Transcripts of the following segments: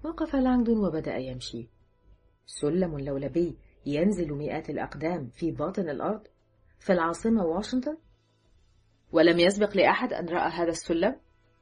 وقف لانغدون وبدأ يمشي. سلم لولبي ينزل مئات الأقدام في باطن الأرض في العاصمة واشنطن، ولم يسبق لأحد أن رأى هذا السلم.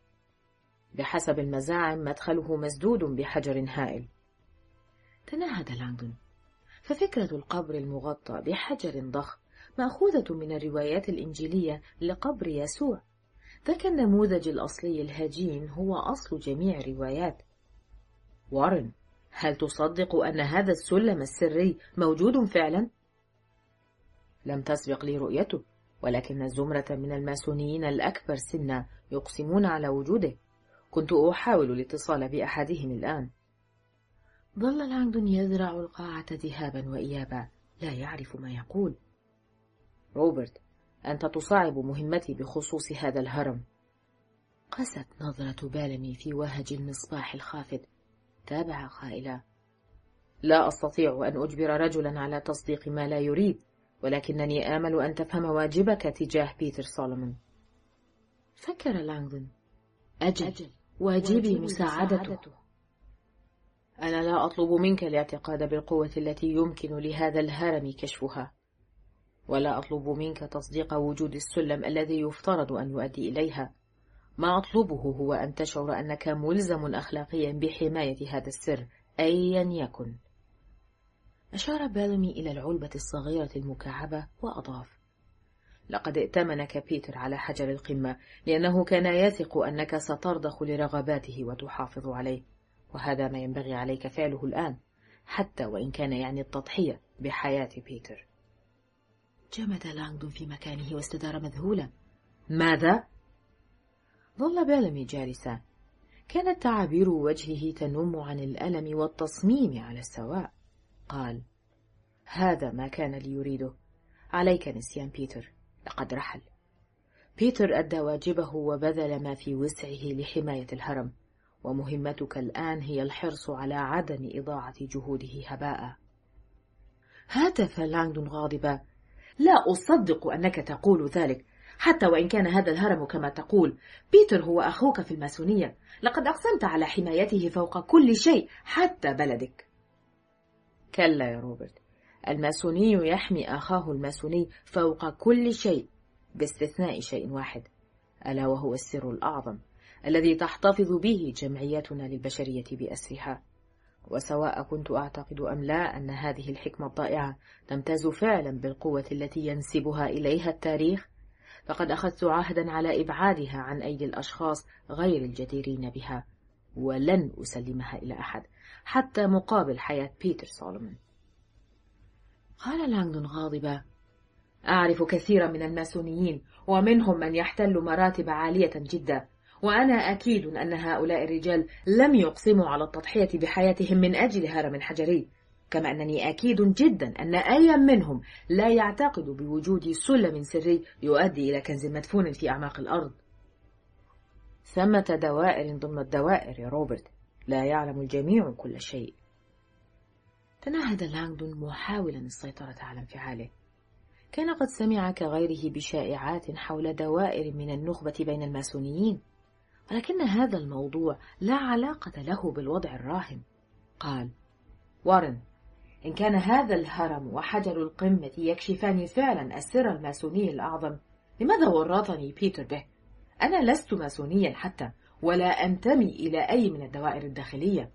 بحسب المزاعم مدخله مسدود بحجر هائل. تنهد لانغدون، ففكرة القبر المغطى بحجر ضخم مأخوذة من الروايات الإنجيلية لقبر يسوع. ذاك النموذج الأصلي الهجين هو أصل جميع الروايات. وارن، هل تصدق أن هذا السلم السري موجود فعلا؟ لم تسبق لي رؤيته، ولكن زمرة من الماسونيين الأكبر سنا يقسمون على وجوده. كنت أحاول الاتصال بأحدهم الآن. ظل لانغدون يذرع القاعة ذهابا وإيابا، لا يعرف ما يقول. روبرت، أنت تصعب مهمتي بخصوص هذا الهرم. قست نظرة بالمي في وهج المصباح الخافت. تابع قائلا: لا أستطيع أن أجبر رجلا على تصديق ما لا يريد، ولكنني آمل أن تفهم واجبك تجاه بيتر سولومون. فكر لانغدون: أجل، واجبي مساعدته. أنا لا أطلب منك الاعتقاد بالقوة التي يمكن لهذا الهرم كشفها، ولا أطلب منك تصديق وجود السلم الذي يفترض أن يؤدي إليها. ما أطلبه هو أن تشعر أنك ملزم أخلاقيا بحماية هذا السر أيا يكن. أشار بالمي إلى العلبة الصغيرة المكعبة وأضاف: لقد ائتمنك بيتر على حجر القمة لأنه كان يثق أنك سترضخ لرغباته وتحافظ عليه، وهذا ما ينبغي عليك فعله الآن، حتى وإن كان يعني التضحية بحياة بيتر. جمد لانغدون في مكانه واستدار مذهولا. ماذا؟ ظل بالمي جالسا. كانت تعابير وجهه تنم عن الألم والتصميم على السواء. قال: هذا ما كان ليريده. عليك نسيان بيتر، لقد رحل. بيتر أدى واجبه وبذل ما في وسعه لحماية الهرم، ومهمتك الآن هي الحرص على عدم إضاعة جهوده هباء. هاتف لانغدون غاضبا: لا أصدق أنك تقول ذلك، حتى وإن كان هذا الهرم كما تقول. بيتر هو أخوك في الماسونية، لقد أقسمت على حمايته فوق كل شيء، حتى بلدك. كلا يا روبرت، الماسوني يحمي أخاه الماسوني فوق كل شيء، باستثناء شيء واحد، ألا وهو السر الأعظم الذي تحتفظ به جمعيتنا للبشرية بأسرها. وسواء كنت أعتقد أم لا أن هذه الحكمة الضائعة تمتاز فعلا بالقوة التي ينسبها إليها التاريخ، فقد أخذت عهدا على إبعادها عن أيدي الأشخاص غير الجديرين بها، ولن أسلمها إلى أحد حتى مقابل حياة بيتر سولومون. قال لانغدون غاضبا: أعرف كثيرا من الماسونيين، ومنهم من يحتل مراتب عالية جدا، وأنا أكيد أن هؤلاء الرجال لم يقسموا على التضحية بحياتهم من أجل هرم حجري، كما أنني أكيد جدا أن أي منهم لا يعتقد بوجود سلم سري يؤدي إلى كنز مدفون في أعماق الأرض. ثمة دوائر ضمن الدوائر يا روبرت، لا يعلم الجميع كل شيء. تنهد لانغدون محاولا السيطرة على انفعاله. كان قد سمع كغيره بشائعات حول دوائر من النخبة بين الماسونيين، ولكن هذا الموضوع لا علاقة له بالوضع الراهن. قال: وارن، إن كان هذا الهرم وحجر القمة يكشفان فعلا السر الماسوني الأعظم، لماذا ورطني بيتر به؟ أنا لست ماسونيا حتى، ولا أنتمي إلى أي من الدوائر الداخلية.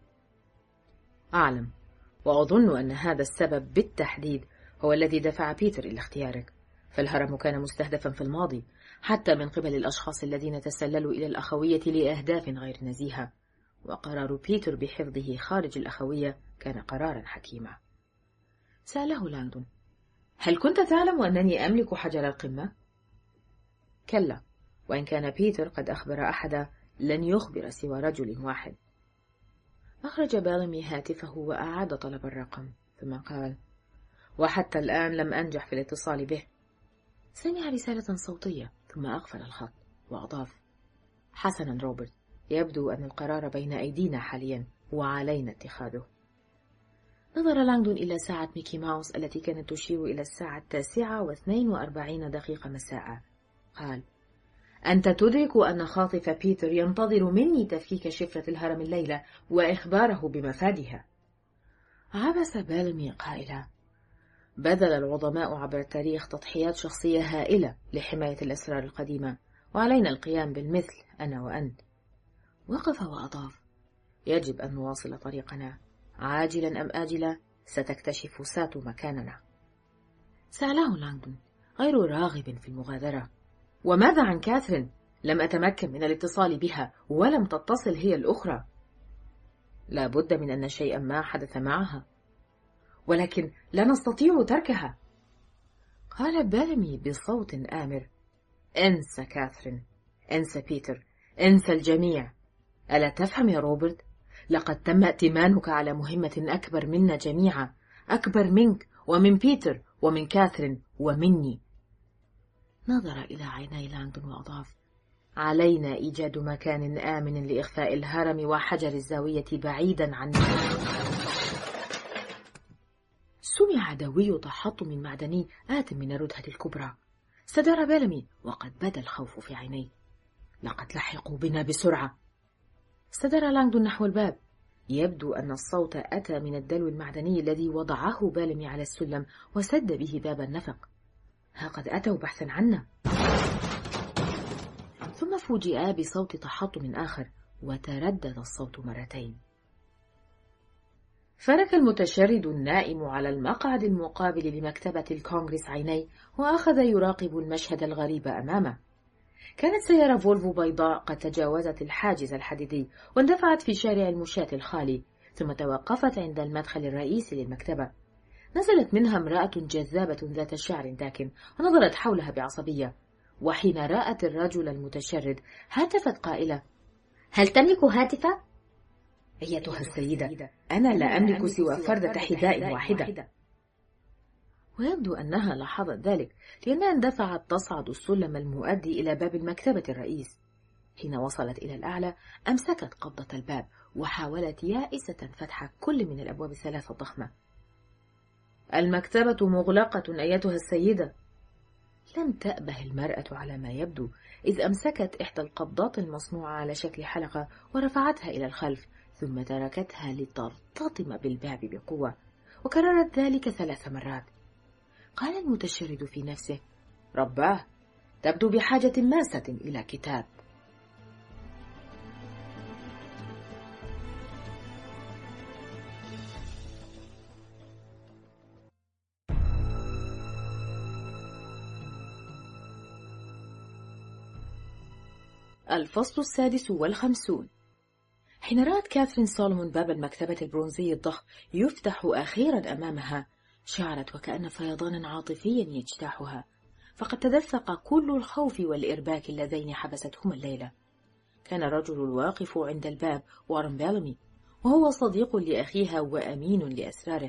أعلم، وأظن أن هذا السبب بالتحديد هو الذي دفع بيتر إلى اختيارك، فالهرم كان مستهدفا في الماضي حتى من قبل الأشخاص الذين تسللوا إلى الأخوية لأهداف غير نزيهة، وقرار بيتر بحفظه خارج الأخوية كان قرارا حكيما. سأله لانغدون: هل كنت تعلم أنني أملك حجر القمة؟ كلا، وإن كان بيتر قد أخبر أحدا لن يخبر سوى رجل واحد. أخرج بالمي هاتفه وأعاد طلب الرقم، ثم قال: وحتى الآن لم أنجح في الاتصال به. سمع رسالة صوتية ثم أقفل الخط وأضاف: حسنا روبرت، يبدو أن القرار بين أيدينا حاليا وعلينا اتخاذه. نظر لانغدون إلى ساعة ميكي ماوس التي كانت تشير إلى الساعة 9:42 مساء. قال: أنت تدرك أن خاطف بيتر ينتظر مني تفكيك شفرة الهرم الليلة وإخباره بمفادها. عبس بيلمي قائلا: بذل العظماء عبر التاريخ تضحيات شخصية هائلة لحماية الأسرار القديمة، وعلينا القيام بالمثل أنا وأنت. وقف وأضاف: يجب أن نواصل طريقنا، عاجلا أم آجلا ستكتشف ساتو مكاننا. سأله لانغدون غير راغب في المغادرة: وماذا عن كاثرين؟ لم أتمكن من الاتصال بها ولم تتصل هي الأخرى. لا بد من أن شيئا ما حدث معها، ولكن لا نستطيع تركها. قال بيلمي بصوت آمر: انسى كاثرين، انسى بيتر، انسى الجميع. ألا تفهم يا روبرت؟ لقد تم ائتمانك على مهمة أكبر منا جميعا، أكبر منك ومن بيتر ومن كاثرين ومني. نظر إلى عيني لانغدون وأضاف: علينا إيجاد مكان آمن لإخفاء الهرم وحجر الزاوية بعيدا عننا. سمع دوي تحطم معدني آت من الردهة الكبرى. استدار بيلمي وقد بدا الخوف في عينيه. لقد لحقوا بنا بسرعة. استدار لانغدون نحو الباب. يبدو أن الصوت أتى من الدلو المعدني الذي وضعه بيلمي على السلم وسد به باب النفق. ها قد أتوا بحثا عنا. ثم فوجئا بصوت تحطم آخر، وتردد الصوت مرتين. فرك المتشرد النائم على المقعد المقابل لمكتبة الكونغرس عينيه، وأخذ يراقب المشهد الغريب أمامه. كانت سيارة فولفو بيضاء قد تجاوزت الحاجز الحديدي واندفعت في شارع المشاة الخالي، ثم توقفت عند المدخل الرئيسي للمكتبة. نزلت منها امرأة جذابة ذات شعر داكن ونظرت حولها بعصبية، وحين رأت الرجل المتشرد هاتفت قائلة: هل تملك هاتفا؟ أيتها السيدة، أنا لا أملك سوى فردة حذاء واحدة. ويبدو أنها لاحظت ذلك، لأنها اندفعت تصعد السلم المؤدي إلى باب المكتبة الرئيس. حين وصلت إلى الأعلى أمسكت قبضة الباب وحاولت يائسة فتح كل من الأبواب الثلاثة الضخمة. المكتبة مغلقة أيتها السيدة. لم تأبه المرأة على ما يبدو، إذ أمسكت إحدى القبضات المصنوعة على شكل حلقة ورفعتها إلى الخلف، ثم تركتها لترتطم بالباب بقوة، وكررت ذلك 3 مرات. قال المتشرد في نفسه: رباه، تبدو بحاجة ماسة إلى كتاب. الفصل 56. حين رأت كاثرين سولومون باب المكتبة البرونزي الضخم يفتح أخيرا أمامها، شعرت وكأن فيضانا عاطفيا يجتاحها، فقد تدفق كل الخوف والإرباك اللذين حبستهما الليلة. كان الرجل الواقف عند الباب وارن بيلمي، وهو صديق لأخيها وأمين لأسراره.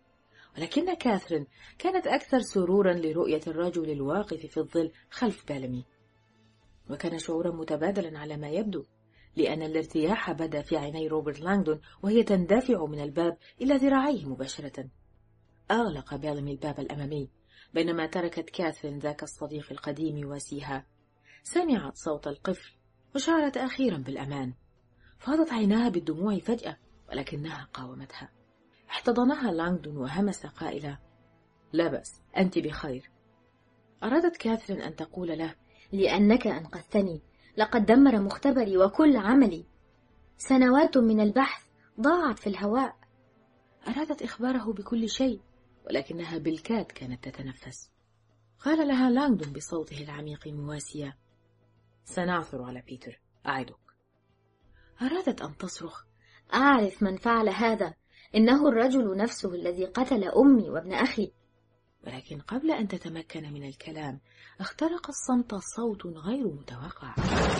ولكن كاثرين كانت أكثر سرورا لرؤية الرجل الواقف في الظل خلف بيلمي، وكان شعورا متبادلا على ما يبدو، لأن الارتياح بدا في عيني روبرت لانغدون وهي تندفع من الباب إلى ذراعيه مباشرة. أغلق بيلمي الباب الأمامي، بينما تركت كاثرين ذاك الصديق القديم يواسيها. سمعت صوت القفل وشعرت أخيرا بالأمان. فاضت عيناها بالدموع فجأة، ولكنها قاومتها. احتضنها لانغدون وهمس قائلا: لا بأس، أنت بخير. أرادت كاثرين أن تقول له: لأنك أنقذتني، لقد دمر مختبري وكل عملي، سنوات من البحث ضاعت في الهواء. أرادت إخباره بكل شيء، ولكنها بالكاد كانت تتنفس. قال لها لانغدون بصوته العميق مواسيا: سنعثر على بيتر، أعدك. أرادت أن تصرخ: أعرف من فعل هذا، إنه الرجل نفسه الذي قتل أمي وابن أخي. ولكن قبل أن تتمكن من الكلام اخترق الصمت صوت غير متوقع.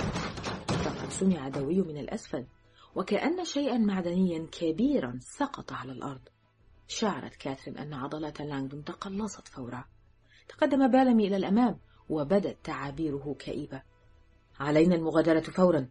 فقد سمع دوي من الأسفل، وكأن شيئا معدنيا كبيرا سقط على الأرض. شعرت كاثرين أن عضلات لانغدون تقلصت فورا. تقدم بيلمي إلى الأمام وبدت تعابيره كئيبة: علينا المغادرة فورا.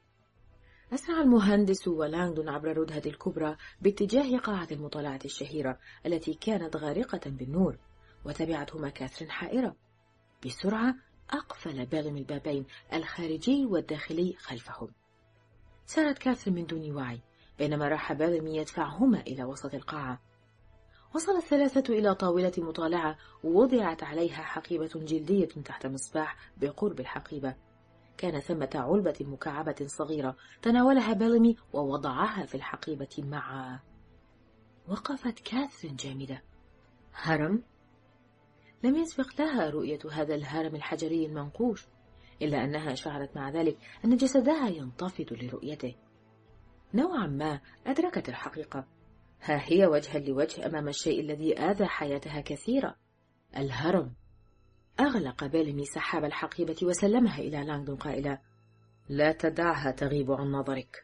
أسرع المهندس ولانغدون عبر الردهة الكبرى باتجاه قاعة المطالعة الشهيرة التي كانت غارقة بالنور، وتبعتهما كاثرين حائرة. بسرعة أقفل بيلمي البابين الخارجي والداخلي خلفهم. سارت كاثرين من دون وعي بينما راح بيلمي يدفعهما إلى وسط القاعة. وصل الثلاثة إلى طاولة مطالعة ووضعت عليها حقيبة جلدية تحت مصباح بقرب الحقيبة. كان ثمة علبة مكعبة صغيرة تناولها بيلمي ووضعها في الحقيبة مع... وقفت كاثرين جامدة. هرم؟ لم يسبق لها رؤية هذا الهرم الحجري المنقوش، إلا أنها شعرت مع ذلك أن جسدها ينتفض لرؤيته. نوعا ما أدركت الحقيقة، ها هي وجها لوجه أمام الشيء الذي آذى حياتها كثيرا، الهرم. أغلق بيلمي سحاب الحقيبة وسلمها إلى لانغدون قائلا: لا تدعها تغيب عن نظرك.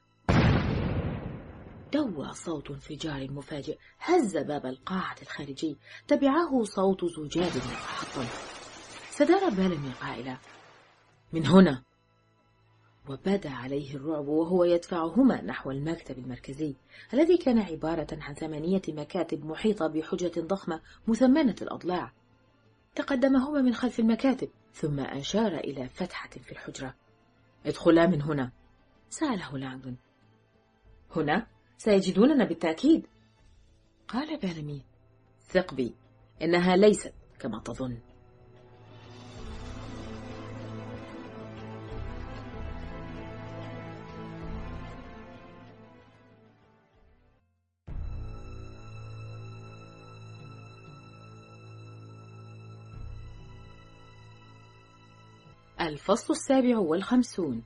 دوى صوت انفجار مفاجئ هز باب القاعة الخارجي، تبعه صوت زجاج يتحطم. سدار بيلمي قائلا: من هنا. وبدا عليه الرعب وهو يدفعهما نحو المكتب المركزي الذي كان عبارة عن 8 مكاتب محيطة بحجرة ضخمة مثمنة الأضلاع. تقدمهما من خلف المكاتب ثم أشار إلى فتحة في الحجرة. ادخلا من هنا، سأله لانغدون. هنا؟ سيجدوننا بالتأكيد. قال بيلمي: ثق بي، إنها ليست كما تظن. الفصل 57.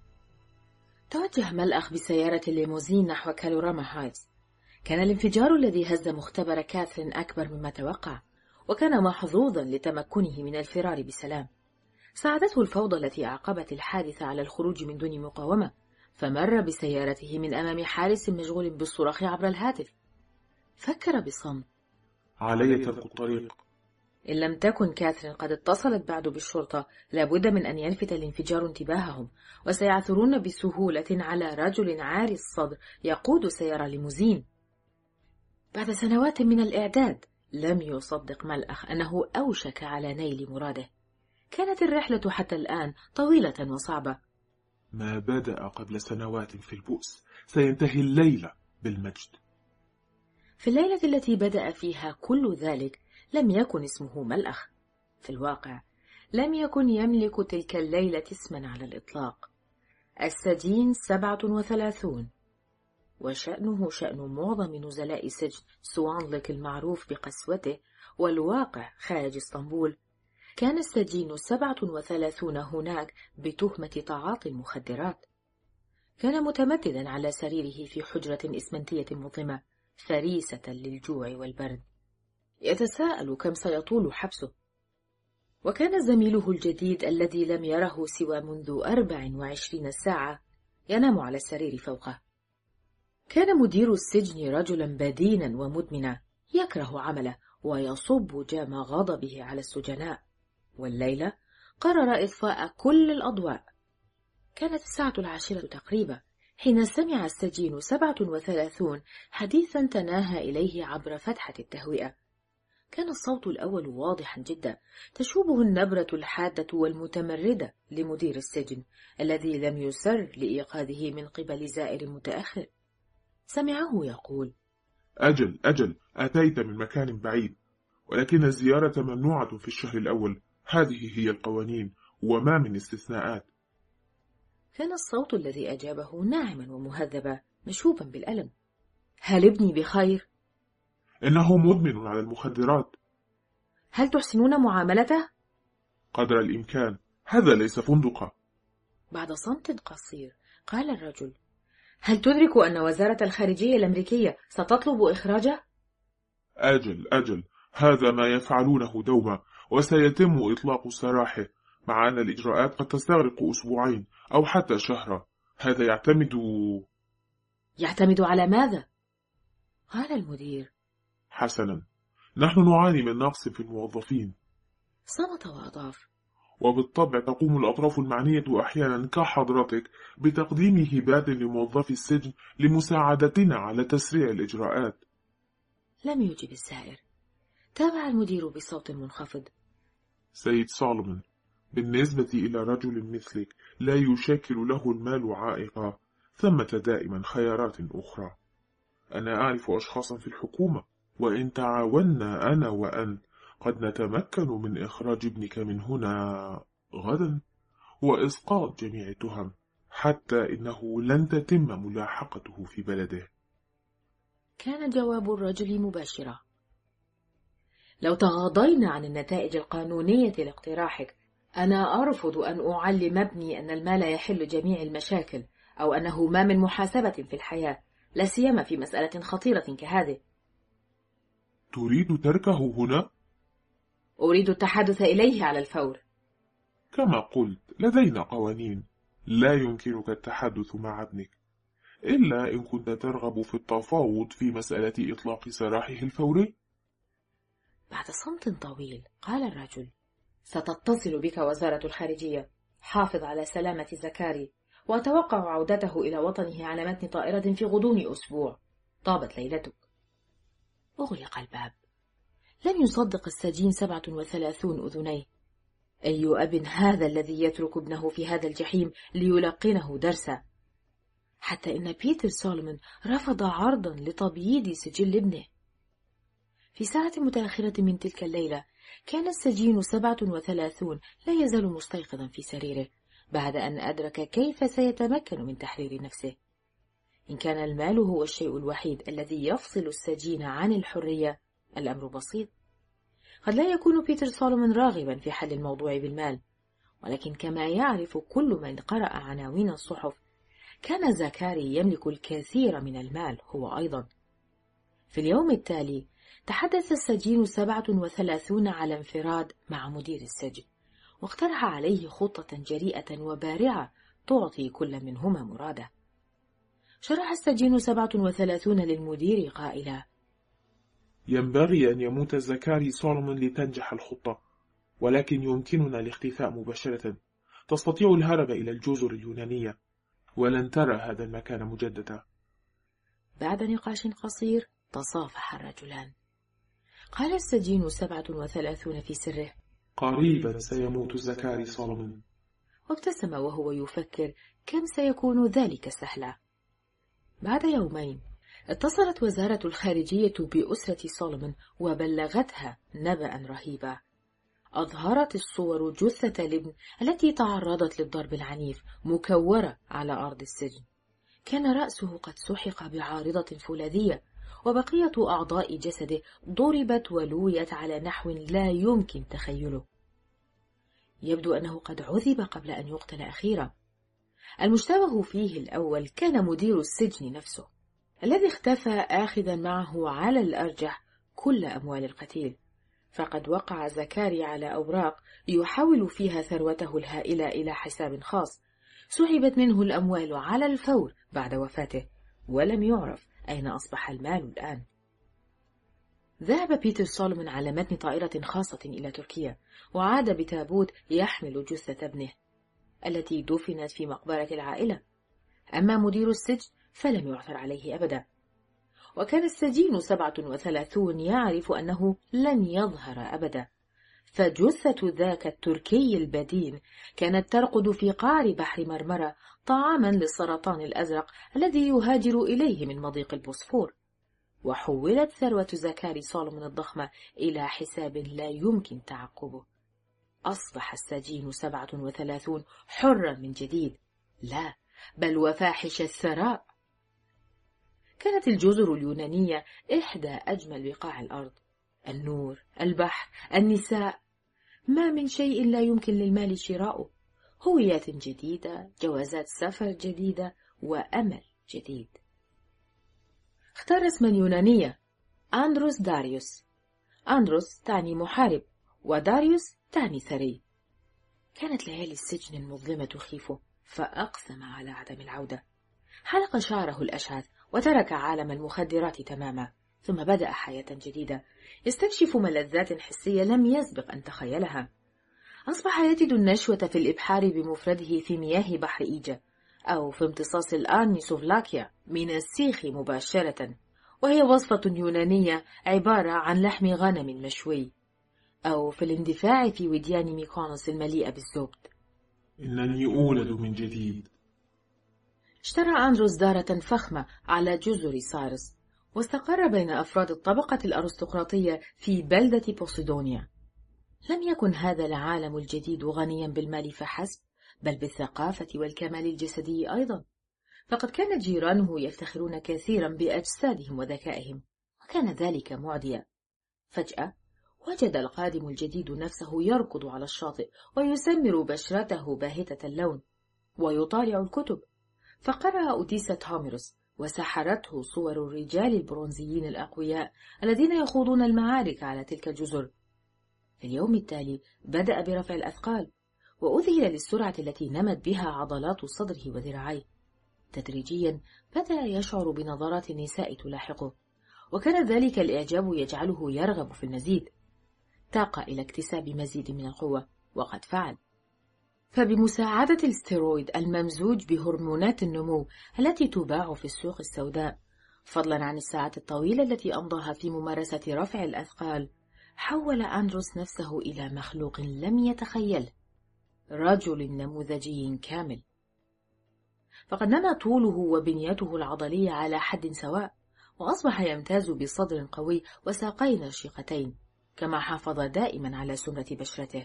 توجه ملأخ بسيارة الليموزين نحو كالوراما هايتس. كان الانفجار الذي هز مختبر كاثرين أكبر مما توقع، وكان محظوظا لتمكنه من الفرار بسلام. ساعدته الفوضى التي أعقبت الحادثة على الخروج من دون مقاومة، فمر بسيارته من أمام حارس مشغول بالصراخ عبر الهاتف. فكر بصمت. علي ترك الطريق. إن لم تكن كاثرين قد اتصلت بعد بالشرطة، لابد من أن يلفت الانفجار انتباههم، وسيعثرون بسهولة على رجل عاري الصدر يقود سيارة ليموزين. بعد سنوات من الإعداد لم يصدق ملأخ أنه أوشك على نيل مراده. كانت الرحلة حتى الآن طويلة وصعبة. ما بدأ قبل سنوات في البؤس سينتهي الليلة بالمجد. في الليلة التي بدأ فيها كل ذلك لم يكن اسمه ملأخ. في الواقع لم يكن يملك تلك الليلة اسما على الإطلاق. السجين 37، وشأنه شأن معظم نزلاء سجن سوانلك المعروف بقسوته والواقع خارج اسطنبول. كان السجين 37 هناك بتهمة تعاطي المخدرات. كان متمددا على سريره في حجرة إسمنتية مظلمة فريسة للجوع والبرد، يتساءل كم سيطول حبسه. وكان زميله الجديد الذي لم يره سوى منذ 24 ساعة ينام على السرير فوقه. كان مدير السجن رجلا بدينا ومدمنا يكره عمله ويصب جام غضبه على السجناء، والليلة قرر إطفاء كل الأضواء. كانت الساعة 10 تقريبا حين سمع السجين 37 حديثا تناهى إليه عبر فتحة التهوئة. كان الصوت الأول واضحا جدا، تشوبه النبرة الحادة والمتمردة لمدير السجن الذي لم يسر لإيقاظه من قبل زائر متأخر. سمعه يقول: أجل، أتيت من مكان بعيد، ولكن الزيارة ممنوعة في الشهر الأول. هذه هي القوانين وما من استثناءات. كان الصوت الذي أجابه ناعما ومهذبا مشوبا بالألم. هل ابني بخير؟ إنه مدمن على المخدرات. هل تحسنون معاملته؟ قدر الإمكان، هذا ليس فندقا. بعد صمت قصير قال الرجل: هل تدرك أن وزارة الخارجية الأمريكية ستطلب إخراجه؟ أجل، هذا ما يفعلونه دوما، وسيتم إطلاق سراحه، مع أن الإجراءات قد تستغرق أسبوعين أو حتى شهرا. هذا يعتمد على ماذا؟ قال المدير. حسنا، نحن نعاني من نقص في الموظفين. صمت وأضاف: وبالطبع تقوم الأطراف المعنية أحيانا كحضرتك بتقديم هبات لموظفي السجن لمساعدتنا على تسريع الإجراءات. لم يجب السائر. تابع المدير بصوت منخفض: سيد سولومون، بالنسبة إلى رجل مثلك لا يشكل له المال عائقا، ثمة دائما خيارات أخرى. أنا أعرف أشخاصا في الحكومة، وإن تعاوننا أنا وأنت قد نتمكن من إخراج ابنك من هنا غدا وإسقاط جميع التهم، حتى إنه لن تتم ملاحقته في بلده. كان جواب الرجل مباشرا: لو تغاضينا عن النتائج القانونية لاقتراحك، أنا أرفض أن أعلم ابني أن المال يحل جميع المشاكل، أو أنه ما من محاسبة في الحياة، لا سيما في مسألة خطيرة كهذه. تريد تركه هنا؟ أريد التحدث إليه على الفور. كما قلت، لدينا قوانين، لا يمكنك التحدث مع ابنك، إلا إن كنت ترغب في التفاوض في مسألة إطلاق سراحه الفوري. بعد صمت طويل قال الرجل: ستتصل بك وزارة الخارجية. حافظ على سلامة زكاري، وأتوقع عودته إلى وطنه على متن طائرة في غضون أسبوع. طابت ليلتك. أغلق الباب. لم يصدق السجين 37 أذنيه. أي أب هذا الذي يترك ابنه في هذا الجحيم ليلقنه درسا؟ حتى إن بيتر سولومون رفض عرضا لتبييض سجل ابنه. في ساعة متأخرة من تلك الليلة كان السجين 37 لا يزال مستيقظا في سريره، بعد أن أدرك كيف سيتمكن من تحرير نفسه. إن كان المال هو الشيء الوحيد الذي يفصل السجين عن الحرية، الأمر بسيط. قد لا يكون بيتر سولومون راغبا في حل الموضوع بالمال، ولكن كما يعرف كل من قرأ عناوين الصحف، كان زكاري يملك الكثير من المال هو أيضا. في اليوم التالي تحدث السجين 37 على انفراد مع مدير السجن، واقترح عليه خطة جريئة وبارعة تعطي كل منهما مراده. شرح السجين 37 للمدير قائلا: ينبغي أن يموت زكاري سولومون لتنجح الخطة، ولكن يمكننا الاختفاء مباشرة. تستطيع الهرب إلى الجزر اليونانية، ولن ترى هذا المكان مجددا. بعد نقاش قصير تصافح الرجلان. قال السجين 37 في سره: قريبا سيموت زكاري سولومون. وابتسم وهو يفكر كم سيكون ذلك سهلا. بعد يومين اتصلت وزارة الخارجية بأسرة سولومون وبلغتها نبأ رهيبا. أظهرت الصور جثة الابن التي تعرضت للضرب العنيف مكورة على أرض السجن. كان رأسه قد سحق بعارضة فولاذية، وبقية أعضاء جسده ضربت ولويت على نحو لا يمكن تخيله. يبدو أنه قد عذب قبل أن يقتل أخيرا. المشتبه فيه الأول كان مدير السجن نفسه، الذي اختفى آخذا معه على الأرجح كل أموال القتيل، فقد وقع زكاري على أوراق يحول فيها ثروته الهائلة إلى حساب خاص. سحبت منه الأموال على الفور بعد وفاته، ولم يعرف أين أصبح المال الآن. ذهب بيتر سولومون على متن طائرة خاصة إلى تركيا، وعاد بتابوت يحمل جثة ابنه التي دفنت في مقبرة العائلة. أما مدير السجن فلم يعثر عليه أبدا، وكان السجين 37 يعرف أنه لن يظهر أبدا، فجثة ذاك التركي البدين كانت ترقد في قعر بحر مرمرة طعاما للسرطان الأزرق الذي يهاجر إليه من مضيق البوسفور. وحولت ثروة زكاري سولومون الضخمة إلى حساب لا يمكن تعقبه. أصبح السجين 37 حرا من جديد، لا بل وفاحش الثراء. كانت الجزر اليونانية إحدى أجمل بقاع الأرض. النور، البحر، النساء، ما من شيء لا يمكن للمال شراؤه. هويات جديدة، جوازات سفر جديدة، وأمل جديد. اختار اسما يونانية: أندروس داريوس. أندروس تعني محارب، وداريوس تعني ثري. كانت ليالي السجن المظلمة تخيفه، فأقسم على عدم العودة. حلق شعره الأشعث وترك عالم المخدرات تماما، ثم بدأ حياة جديدة يستكشف ملذات حسية لم يسبق أن تخيلها. أصبح يجد النشوة في الإبحار بمفرده في مياه بحر إيجا، أو في امتصاص الآن سوفلاكيا من السيخ مباشرة، وهي وصفة يونانية عبارة عن لحم غنم مشوي. أو في الاندفاع في وديان ميكونوس المليئة بالزبد. إنني أولد من جديد. اشترى أندروس دارة فخمة على جزر سارس، واستقر بين أفراد الطبقة الأرستقراطية في بلدة بوسيدونيا. لم يكن هذا العالم الجديد غنيا بالمال فحسب، بل بالثقافة والكمال الجسدي أيضا، فقد كان جيرانه يفتخرون كثيرا بأجسادهم وذكائهم، وكان ذلك معديا. فجأة وجد القادم الجديد نفسه يركض على الشاطئ ويسمر بشرته باهتة اللون ويطالع الكتب، فقرأ أوديسة هوميروس وسحرته صور الرجال البرونزيين الأقوياء الذين يخوضون المعارك على تلك الجزر. في اليوم التالي بدأ برفع الأثقال، وأذهل للسرعة التي نمت بها عضلات صدره وذراعيه. تدريجيا بدأ يشعر بنظرات النساء تلاحقه، وكان ذلك الإعجاب يجعله يرغب في المزيد. تاق إلى اكتساب مزيد من القوة، وقد فعل. فبمساعدة الستيرويد الممزوج بهرمونات النمو التي تباع في السوق السوداء، فضلا عن الساعات الطويلة التي أمضاها في ممارسة رفع الأثقال، حول أندروس نفسه إلى مخلوق لم يتخيله، رجل نموذجي كامل. فقد نما طوله وبنيته العضلية على حد سواء، وأصبح يمتاز بصدر قوي وساقين رشيقتين، كما حافظ دائما على سمرة بشرته.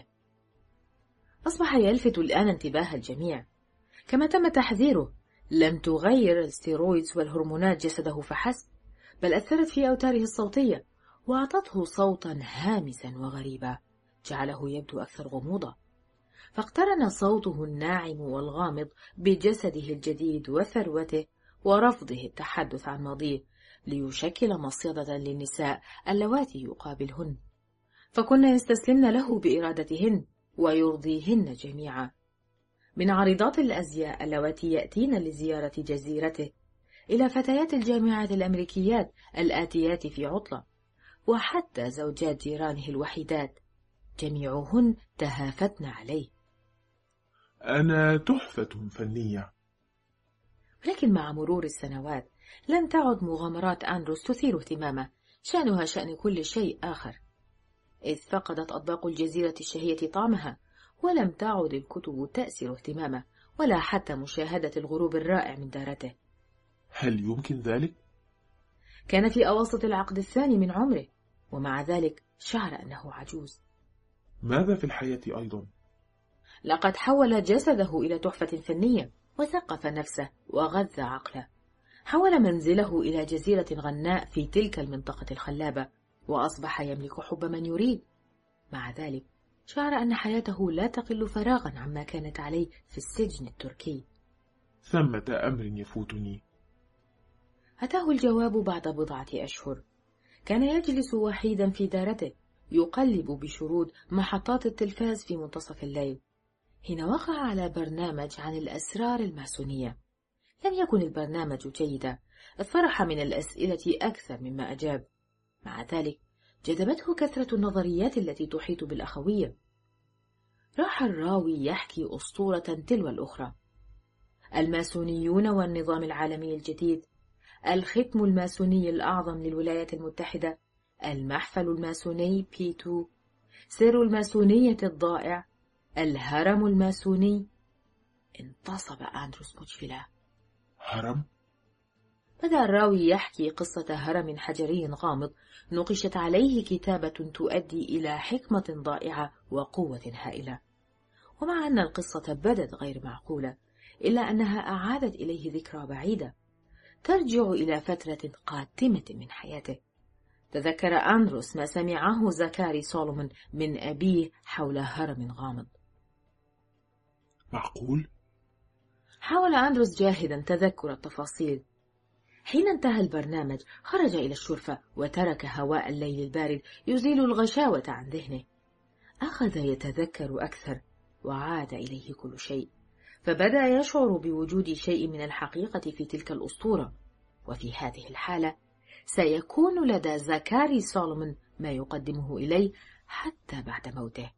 أصبح يلفت الآن انتباه الجميع، كما تم تحذيره. لم تغير الستيرويدز والهرمونات جسده فحسب، بل أثرت في أوتاره الصوتية وأعطته صوتا هامسا وغريبا جعله يبدو أكثر غموضا. فاقترن صوته الناعم والغامض بجسده الجديد وثروته ورفضه التحدث عن ماضيه، ليشكل مصيدة للنساء اللواتي يقابلهن، فكن يستسلمن له بإرادتهن ويرضيهن جميعا، من عارضات الأزياء اللواتي يأتين لزيارة جزيرته، إلى فتيات الجامعات الأمريكيات الآتيات في عطلة، وحتى زوجات جيرانه الوحيدات، جميعهن تهافتن عليه. أنا تحفة فنية. ولكن مع مرور السنوات لم تعد مغامرات أندروس تثير اهتمامه، شأنها شأن كل شيء آخر، إذ فقدت أطباق الجزيرة الشهية طعمها، ولم تعد الكتب تأسر اهتمامه، ولا حتى مشاهدة الغروب الرائع من دارته. هل يمكن ذلك؟ كان في أواسط العقد الثاني من عمره، ومع ذلك شعر أنه عجوز. ماذا في الحياة أيضا؟ لقد حول جسده إلى تحفة فنية، وثقف نفسه وغذى عقله. حول منزله إلى جزيرة غناء في تلك المنطقة الخلابة، وأصبح يملك حب من يريد. مع ذلك شعر أن حياته لا تقل فراغا عما كانت عليه في السجن التركي. ثمة أمر يفوتني. أتاه الجواب بعد بضعة أشهر. كان يجلس وحيدا في دارته، يقلب بشرود محطات التلفاز في منتصف الليل، حين وقع على برنامج عن الأسرار الماسونية. لم يكن البرنامج جيدا، اطرح من الأسئلة أكثر مما أجاب. مع ذلك جذبته كثرة النظريات التي تحيط بالأخوية. راح الراوي يحكي أسطورة تلو الأخرى: الماسونيون والنظام العالمي الجديد، الختم الماسوني الأعظم للولايات المتحدة، المحفل الماسوني P2، سر الماسونية الضائع، الهرم الماسوني. انتصب أندروس مجفلا. هرم؟ بدأ الراوي يحكي قصة هرم حجري غامض نقشت عليه كتابة تؤدي إلى حكمة ضائعة وقوة هائلة. ومع أن القصة بدت غير معقولة، إلا أنها أعادت إليه ذكرى بعيدة ترجع إلى فترة قاتمة من حياته. تذكر أندروس ما سمعه زكاري سولومون من أبيه حول هرم غامض. معقول؟ حاول أندروس جاهدا تذكر التفاصيل. حين انتهى البرنامج خرج إلى الشرفة وترك هواء الليل البارد يزيل الغشاوة عن ذهنه. أخذ يتذكر أكثر، وعاد إليه كل شيء، فبدأ يشعر بوجود شيء من الحقيقة في تلك الأسطورة. وفي هذه الحالة سيكون لدى زكاري سولومون ما يقدمه إليه حتى بعد موته.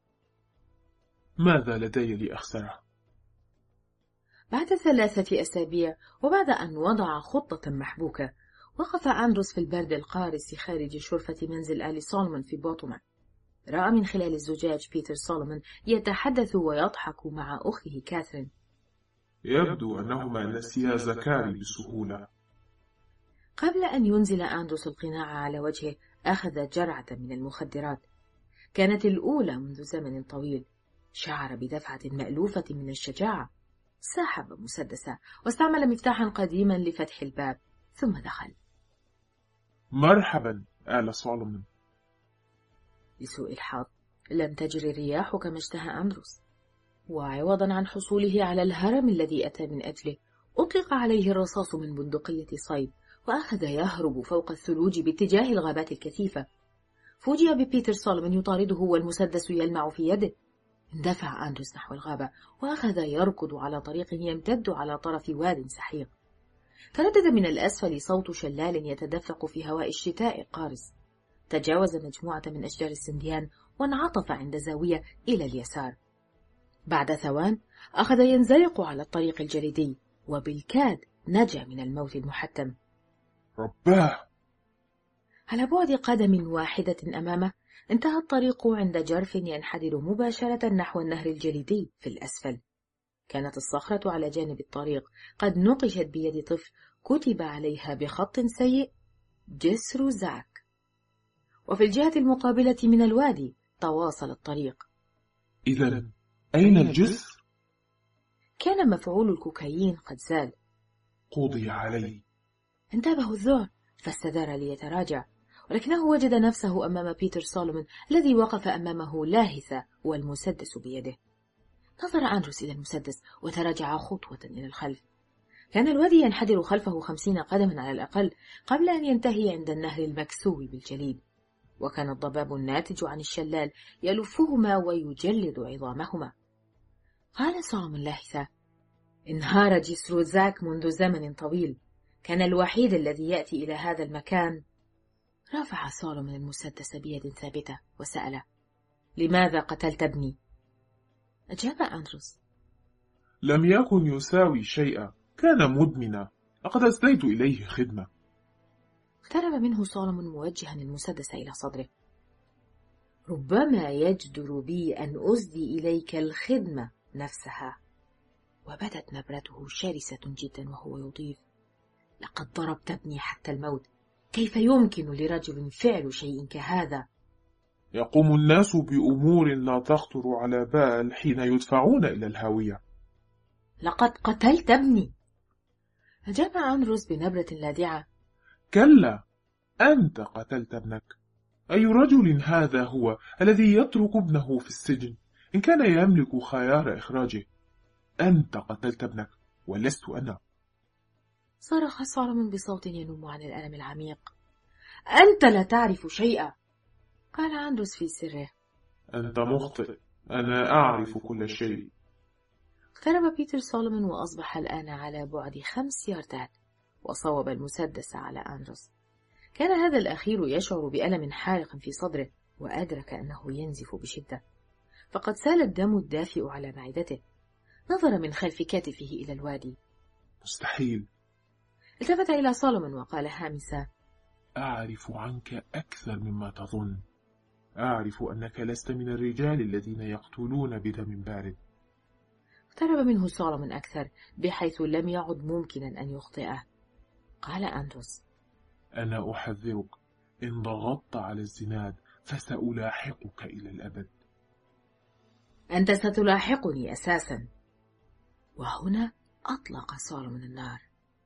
ماذا لدي لأخسره؟ بعد 3 أسابيع، وبعد أن وضع خطة محبوكة، وقف أندروس في البرد القارس خارج شرفة منزل آل سولومون في بوتومان. رأى من خلال الزجاج بيتر سولومون يتحدث ويضحك مع أخته كاثرين. يبدو أنهما نسيا زكاري بسهولة. قبل أن ينزل أندروس القناع على وجهه أخذ جرعة من المخدرات، كانت الأولى منذ زمن طويل. شعر بدفعة مألوفة من الشجاعة، سحب مسدسا واستعمل مفتاحا قديما لفتح الباب، ثم دخل. مرحبا آل سولومون. لسوء الحظ لم تجري الرياح كما اشتهى أندروس، وعوضا عن حصوله على الهرم الذي أتى من أجله أطلق عليه الرصاص من بندقية صيد، وأخذ يهرب فوق الثلوج باتجاه الغابات الكثيفة. فوجئ ببيتر سولومون يطارده والمسدس يلمع في يده. اندفع أندروس نحو الغابة وأخذ يركض على طريق يمتد على طرف واد سحيق. تردد من الأسفل صوت شلال يتدفق في هواء الشتاء القارس. تجاوز مجموعة من أشجار السنديان وانعطف عند زاوية إلى اليسار. بعد ثوان أخذ ينزلق على الطريق الجليدي، وبالكاد نجا من الموت المحتم. رباه! على بعد قدم واحدة أمامه انتهى الطريق عند جرف ينحدر مباشرة نحو النهر الجليدي في الأسفل. كانت الصخرة على جانب الطريق قد نقشت بيد طفل كتب عليها بخط سيء جسر زاك. وفي الجهة المقابلة من الوادي تواصل الطريق. إذن أين الجسر؟ كان مفعول الكوكايين قد زال. قضي علي. انتبه الذعر فاستدار ليتراجع، ولكنه وجد نفسه أمام بيتر سولومون الذي وقف أمامه لاهثا والمسدس بيده. نظر أندروس إلى المسدس وتراجع خطوة إلى الخلف. كان الوادي ينحدر خلفه 50 قدما على الأقل قبل أن ينتهي عند النهر المكسو بالجليد، وكان الضباب الناتج عن الشلال يلفهما ويجلد عظامهما. قال سولومون لاحثا: انهار جسر زاك منذ زمن طويل، كان الوحيد الذي يأتي إلى هذا المكان. رفع سولومون المسدس بيد ثابتة وسأل: لماذا قتلت ابني؟ أجاب أندروس: لم يكن يساوي شيئا، كان مدمنا، لقد أسديت إليه خدمة. اقترب منه سولومون موجها المسدس إلى صدره. ربما يجدر بي أن أسدي إليك الخدمة نفسها. وبدت نبرته شرسة جدا وهو يضيف: لقد ضربت ابني حتى الموت، كيف يمكن لرجل فعل شيء كهذا؟ يقوم الناس بأمور لا تخطر على بال حين يدفعون إلى الهاوية. لقد قتلت ابني. أجاب أندروس بنبرة لاذعة: كلا، أنت قتلت ابنك. أي رجل هذا هو الذي يترك ابنه في السجن إن كان يملك خيار إخراجه؟ أنت قتلت ابنك ولست أنا. صرخ سولومون بصوت ينم عن الألم العميق: أنت لا تعرف شيئا. قال أندروس في سره: أنت مخطئ، أنا أعرف كل شيء. اقترب بيتر سولومون وأصبح الآن على بعد 5 ياردات، وصوب المسدس على أندروس. كان هذا الأخير يشعر بألم حارق في صدره، وأدرك أنه ينزف بشدة، فقد سال الدم الدافئ على معدته. نظر من خلف كتفه إلى الوادي. مستحيل. التفت إلى سولومون وقال هامسا: أعرف عنك أكثر مما تظن. أعرف أنك لست من الرجال الذين يقتلون بدم بارد. اقترب منه سولومون أكثر بحيث لم يعد ممكنا أن يخطئه. قال أندروس: أنا أحذرك، إن ضغطت على الزناد فسألاحقك إلى الأبد. أنت ستلاحقني أساسا. وهنا أطلق سولومون النار.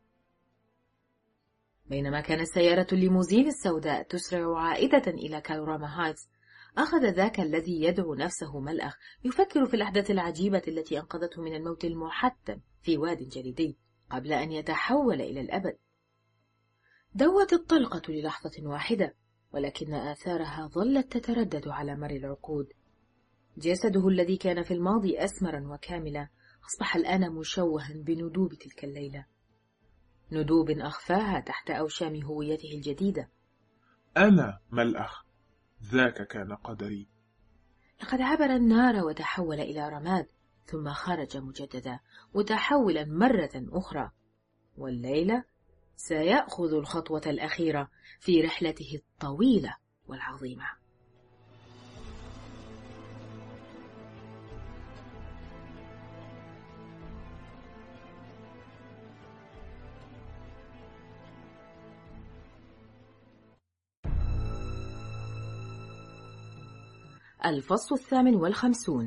بينما كانت سيارة الليموزين السوداء تسرع عائدة إلى كالوراما هايتس، أخذ ذاك الذي يدعو نفسه ملأخ يفكر في الأحداث العجيبة التي أنقذته من الموت المحتم في واد جليدي قبل أن يتحول إلى الأبد. دوت الطلقة للحظة واحدة، ولكن آثارها ظلت تتردد على مر العقود. جسده الذي كان في الماضي أسمرا وكاملا أصبح الآن مشوها بندوب تلك الليلة، ندوب أخفاها تحت أوشام هويته الجديدة. أنا ملأخ، ذاك كان قدري. لقد عبر النار وتحول إلى رماد، ثم خرج مجددا متحولا مرة أخرى، والليلة سيأخذ الخطوة الأخيرة في رحلته الطويلة والعظيمة. الفصل 58.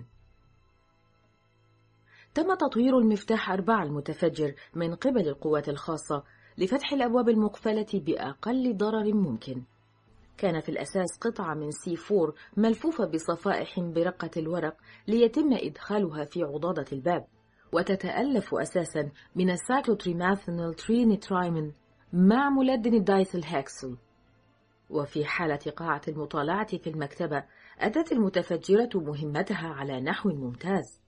تم تطوير المفتاح 4 المتفجر من قبل القوات الخاصة لفتح الأبواب المقفلة بأقل ضرر ممكن. كان في الأساس قطعة من C4 ملفوفة بصفائح برقة الورق ليتم إدخالها في عضادة الباب، وتتألف أساسا من السايكلوتريماثينيل ترينيترايمين مع ملدن الدايثيل هيكسل. وفي حالة قاعة المطالعة في المكتبة أدت المتفجرة مهمتها على نحو ممتاز.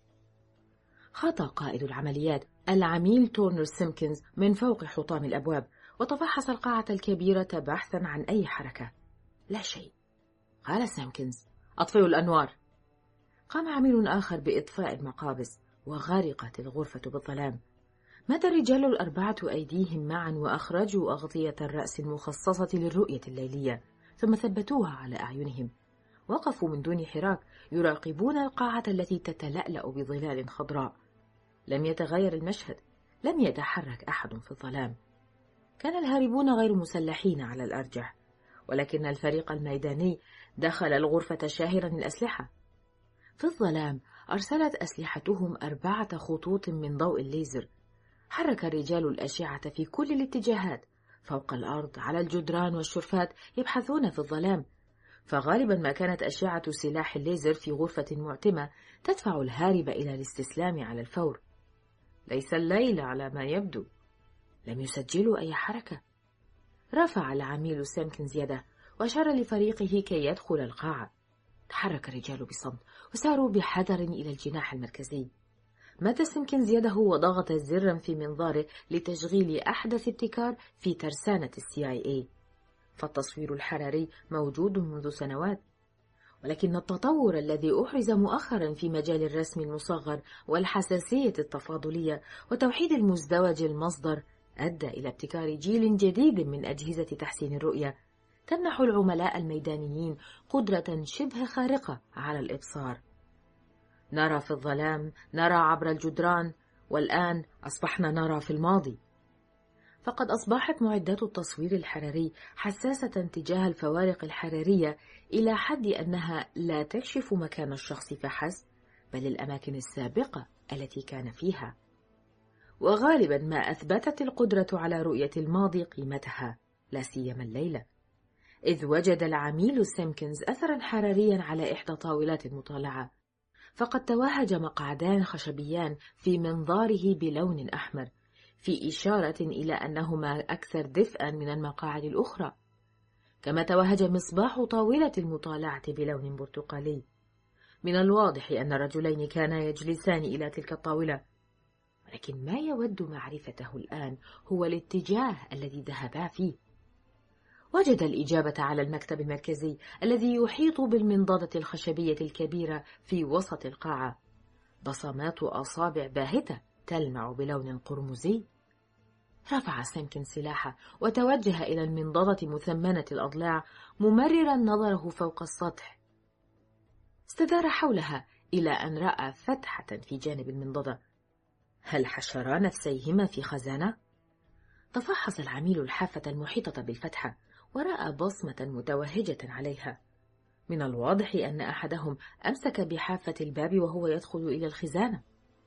خطى قائد العمليات العميل تورنر سيمكنز من فوق حطام الأبواب وتفحص القاعة الكبيرة بحثا عن أي حركة. لا شيء. قال سيمكنز: أطفئوا الأنوار. قام عميل آخر بإطفاء المقابس وغرقت الغرفة بالظلام. مد الرجال الأربعة أيديهم معا وأخرجوا أغطية الرأس المخصصة للرؤية الليلية، ثم ثبتوها على أعينهم. وقفوا من دون حراك يراقبون القاعة التي تتلألأ بظلال خضراء. لم يتغير المشهد، لم يتحرك أحد في الظلام. كان الهاربون غير مسلحين على الأرجح، ولكن الفريق الميداني دخل الغرفة شاهرا الأسلحة. في الظلام أرسلت أسلحتهم 4 خطوط من ضوء الليزر. حرك الرجال الأشعة في كل الاتجاهات، فوق الأرض، على الجدران والشرفات، يبحثون في الظلام، فغالبا ما كانت أشعة سلاح الليزر في غرفة معتمة تدفع الهارب إلى الاستسلام على الفور. ليس الليل على ما يبدو. لم يسجلوا أي حركة. رفع العميل سيمكنز يده وأشار لفريقه كي يدخل القاعة. تحرك الرجال بصمت وساروا بحذر إلى الجناح المركزي. مد سيمكنز يده وضغط زرا في منظاره لتشغيل أحدث ابتكار في ترسانة CIA. فالتصوير الحراري موجود منذ سنوات، ولكن التطور الذي أحرز مؤخرا في مجال الرسم المصغر والحساسية التفاضلية وتوحيد المزدوج المصدر أدى إلى ابتكار جيل جديد من أجهزة تحسين الرؤية تمنح العملاء الميدانيين قدرة شبه خارقة على الإبصار. نرى في الظلام، نرى عبر الجدران، والآن أصبحنا نرى في الماضي. فقد أصبحت معدات التصوير الحراري حساسة تجاه الفوارق الحرارية إلى حد أنها لا تكشف مكان الشخص فحسب، بل الأماكن السابقة التي كان فيها. وغالبا ما أثبتت القدرة على رؤية الماضي قيمتها، لا سيما الليلة، إذ وجد العميل سيمكنز أثرا حراريا على إحدى طاولات المطالعة. فقد توهج مقعدان خشبيان في منظاره بلون أحمر، في إشارة إلى أنهما أكثر دفئا من المقاعد الأخرى. كما توهج مصباح طاولة المطالعة بلون برتقالي. من الواضح أن الرجلين كانا يجلسان إلى تلك الطاولة، ولكن ما يود معرفته الآن هو الاتجاه الذي ذهبا فيه. وجد الإجابة على المكتب المركزي الذي يحيط بالمنضدة الخشبية الكبيرة في وسط القاعة. بصمات أصابع باهتة تلمع بلون قرمزي. رفع سيمكنز سلاحه وتوجه إلى المنضدة مثمنة الأضلاع ممررا نظره فوق السطح. استدار حولها إلى أن رأى فتحة في جانب المنضدة. هل حشرا نفسيهما في خزانة؟ تفحص العميل الحافة المحيطة بالفتحة ورأى بصمة متوهجة عليها. من الواضح أن أحدهم أمسك بحافة الباب وهو يدخل إلى الخزانة.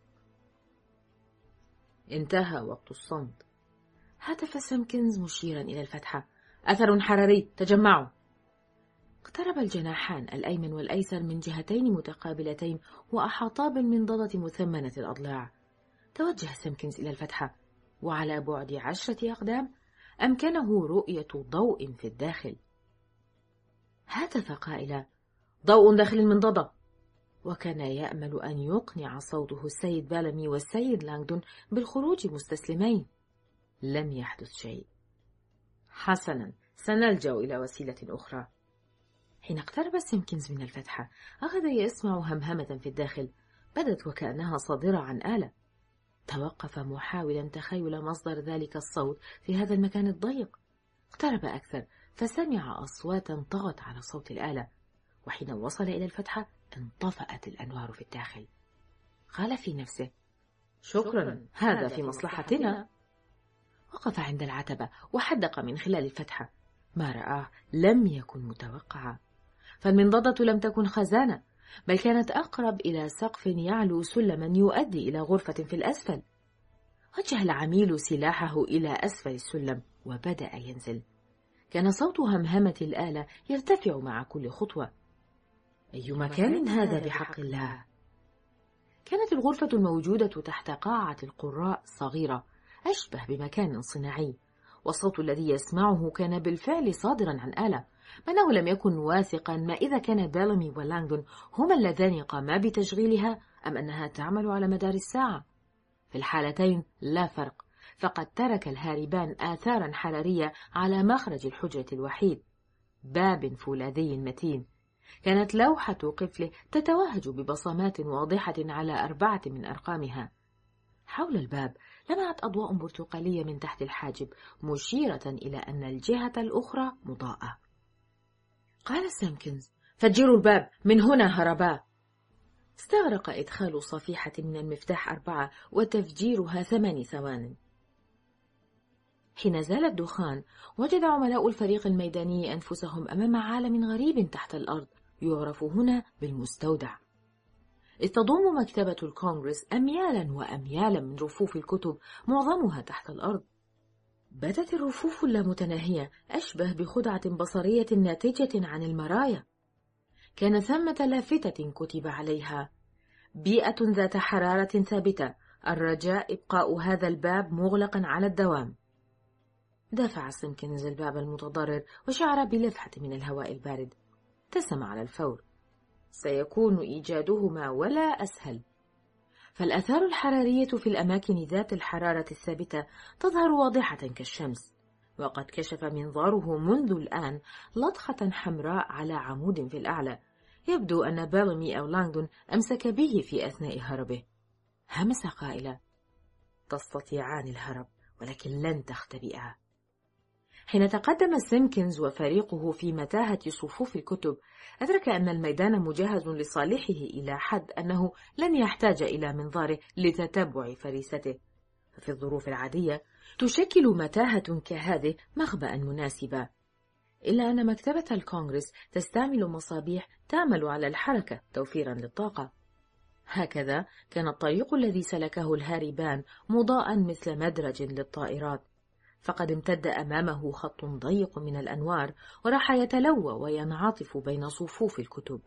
انتهى وقت الصمت. هتف سيمكنز مشيرا إلى الفتحة: أثر حراري، تجمعوا. اقترب الجناحان الأيمن والأيسر من جهتين متقابلتين وأحاطا بالمنضدة مثمنة الأضلاع. توجه سيمكنز إلى الفتحة، وعلى بعد 10 أقدام أمكنه رؤية ضوء في الداخل. هتف قائلا: ضوء داخل المنضدة. وكان يأمل أن يقنع صوته السيد بالامي والسيد لانغدون بالخروج مستسلمين. لم يحدث شيء. حسنا، سنلجأ إلى وسيلة أخرى. حين اقترب سيمكنز من الفتحة أخذ يسمع همهمة في الداخل، بدت وكأنها صادرة عن آلة. توقف محاولا تخيل مصدر ذلك الصوت في هذا المكان الضيق. اقترب أكثر فسمع أصواتا طغت على صوت الآلة، وحين وصل إلى الفتحة انطفأت الأنوار في الداخل. قال في نفسه: شكرا، هذا في مصلحتنا. وقف عند العتبة وحدق من خلال الفتحة. ما رآه لم يكن متوقعا، فالمنضدة لم تكن خزانة، بل كانت أقرب إلى سقف يعلو سلما يؤدي إلى غرفة في الأسفل. وجه العميل سلاحه إلى أسفل السلم وبدأ ينزل. كان صوت همهمة الآلة يرتفع مع كل خطوة. أي مكان هذا بحق الله؟ كانت الغرفة الموجودة تحت قاعة القراء صغيرة، أشبه بمكان صناعي، والصوت الذي يسمعه كان بالفعل صادرا عن آلة، أنه لم يكن واثقا ما إذا كان بيلامي ولانغدون هما اللذان قاما بتشغيلها أم أنها تعمل على مدار الساعة. في الحالتين لا فرق، فقد ترك الهاربان آثارا حرارية على مخرج الحجرة الوحيد، باب فولاذي متين. كانت لوحة قفله تتوهج ببصمات واضحة على 4 من أرقامها. حول الباب لمعت أضواء برتقالية من تحت الحاجب، مشيرة إلى أن الجهة الأخرى مضاءة. قال سيمكنز: فجروا الباب، من هنا هربا. استغرق إدخال صفيحة من المفتاح 4 وتفجيرها 8 ثوان. حين زال الدخان، وجد عملاء الفريق الميداني أنفسهم أمام عالم غريب تحت الأرض يعرف هنا بالمستودع. إذ تضم مكتبة الكونغرس أميالا وأميالا من رفوف الكتب، معظمها تحت الأرض. بدت الرفوف اللامتناهية أشبه بخدعة بصرية ناتجة عن المرايا. كان ثمة لافتة كتب عليها: بيئة ذات حرارة ثابتة، الرجاء إبقاء هذا الباب مغلقا على الدوام. دفع سيمكنز الباب المتضرر وشعر بلفحة من الهواء البارد. ابتسم على الفور. سيكون إيجادهما ولا أسهل، فالآثار الحرارية في الأماكن ذات الحرارة الثابتة تظهر واضحة كالشمس، وقد كشف منظاره منذ الآن لطخة حمراء على عمود في الأعلى. يبدو أن بيلامي أو لانغدون أمسك به في أثناء هربه. همس قائلا: تستطيعان الهرب، ولكن لن تختبئا. حين تقدم سيمكنز وفريقه في متاهة صفوف الكتب، أدرك أن الميدان مجهز لصالحه إلى حد أنه لن يحتاج إلى منظاره لتتبع فريسته. ففي الظروف العادية تشكل متاهة كهذه مخبأ مناسبا، إلا أن مكتبة الكونغرس تستعمل مصابيح تعمل على الحركة توفيرا للطاقة. هكذا كان الطريق الذي سلكه الهاربان مضاء مثل مدرج للطائرات، فقد امتد أمامه خط ضيق من الأنوار وراح يتلوى وينعطف بين صفوف الكتب.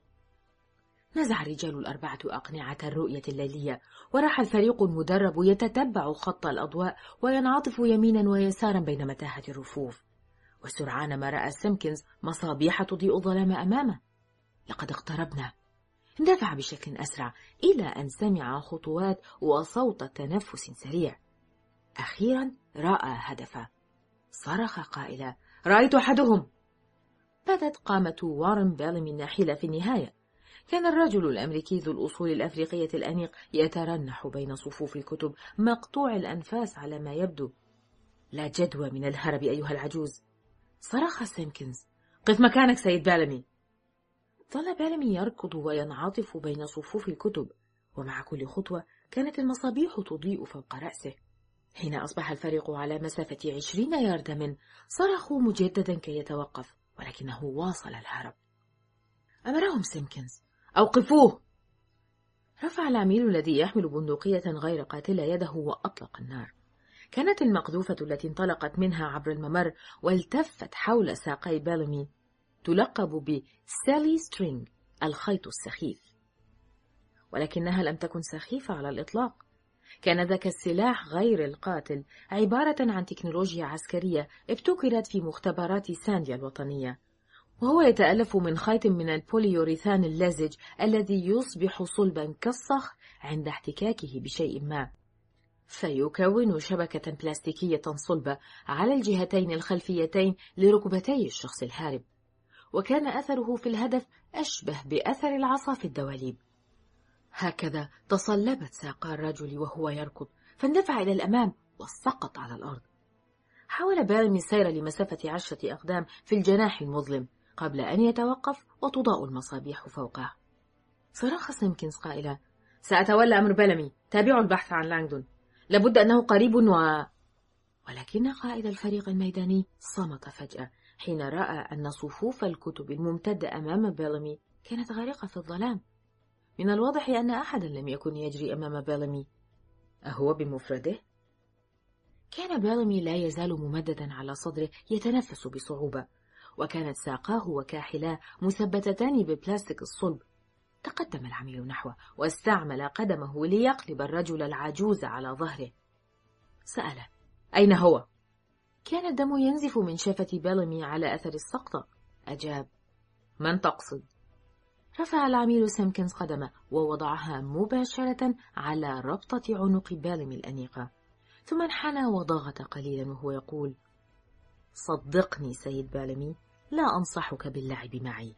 نزع الرجال 4 أقنعة الرؤية الليلية، وراح الفريق المدرب يتتبع خط الأضواء وينعطف يمينا ويسارا بين متاهة الرفوف. وسرعان ما رأى سيمكنز مصابيح تضيء الظلام أمامه. لقد اقتربنا. اندفع بشكل أسرع إلى أن سمع خطوات وصوت تنفس سريع. أخيرا رأى هدفا. صرخ قائلا: رأيت أحدهم. بدت قامة وارن بيلامي الناحلة في النهاية. كان الرجل الأمريكي ذو الأصول الأفريقية الأنيق يترنح بين صفوف الكتب مقطوع الأنفاس على ما يبدو. لا جدوى من الهرب أيها العجوز. صرخ سيمكنز: قف مكانك سيد بيلامي. ظل بيلامي يركض وينعطف بين صفوف الكتب، ومع كل خطوة كانت المصابيح تضيء فوق رأسه. حين أصبح الفريق على مسافة 20 ياردة منه، صرخوا مجددا كي يتوقف، ولكنه واصل الهرب. أمرهم سيمكنز: أوقفوه. رفع العميل الذي يحمل بندقية غير قاتلة يده وأطلق النار. كانت المقذوفة التي انطلقت منها عبر الممر والتفت حول ساقي بيلامي تلقب بسالي سترينغ، الخيط السخيف، ولكنها لم تكن سخيفة على الإطلاق. كان ذاك السلاح غير القاتل عبارة عن تكنولوجيا عسكرية ابتكرت في مختبرات سانديا الوطنية، وهو يتألف من خيط من البوليوريثان اللزج الذي يصبح صلبا كالصخر عند احتكاكه بشيء ما، فيكون شبكة بلاستيكية صلبة على الجهتين الخلفيتين لركبتي الشخص الهارب، وكان أثره في الهدف أشبه بأثر العصا في الدواليب. هكذا تصلبت ساقا الرجل وهو يركض، فاندفع إلى الأمام وسقط على الأرض. حاول بيلامي السير لمسافة 10 أقدام في الجناح المظلم قبل أن يتوقف وتضاء المصابيح فوقه. صرخ سيمكنز قائلا: سأتولى أمر بيلامي، تابعوا البحث عن لانغدون، لابد أنه قريب ولكن قائد الفريق الميداني صمت فجأة حين رأى أن صفوف الكتب الممتدة أمام بيلامي كانت غارقة في الظلام. من الواضح أن أحدا لم يكن يجري أمام بيلامي. أهو بمفرده؟ كان بيلامي لا يزال ممددا على صدره يتنفس بصعوبة، وكانت ساقاه وكاحلاه مثبتتان ببلاستيك الصلب. تقدم العميل نحوه واستعمل قدمه ليقلب الرجل العجوز على ظهره. سأله: أين هو؟ كان الدم ينزف من شفة بيلامي على أثر السقطة. أجاب: من تقصد؟ رفع العميل سامكنز قدمه ووضعها مباشرة على ربطة عنق بيلامي الأنيقة، ثم انحنى وضغط قليلا وهو يقول: صدقني سيد بيلامي، لا أنصحك باللعب معي.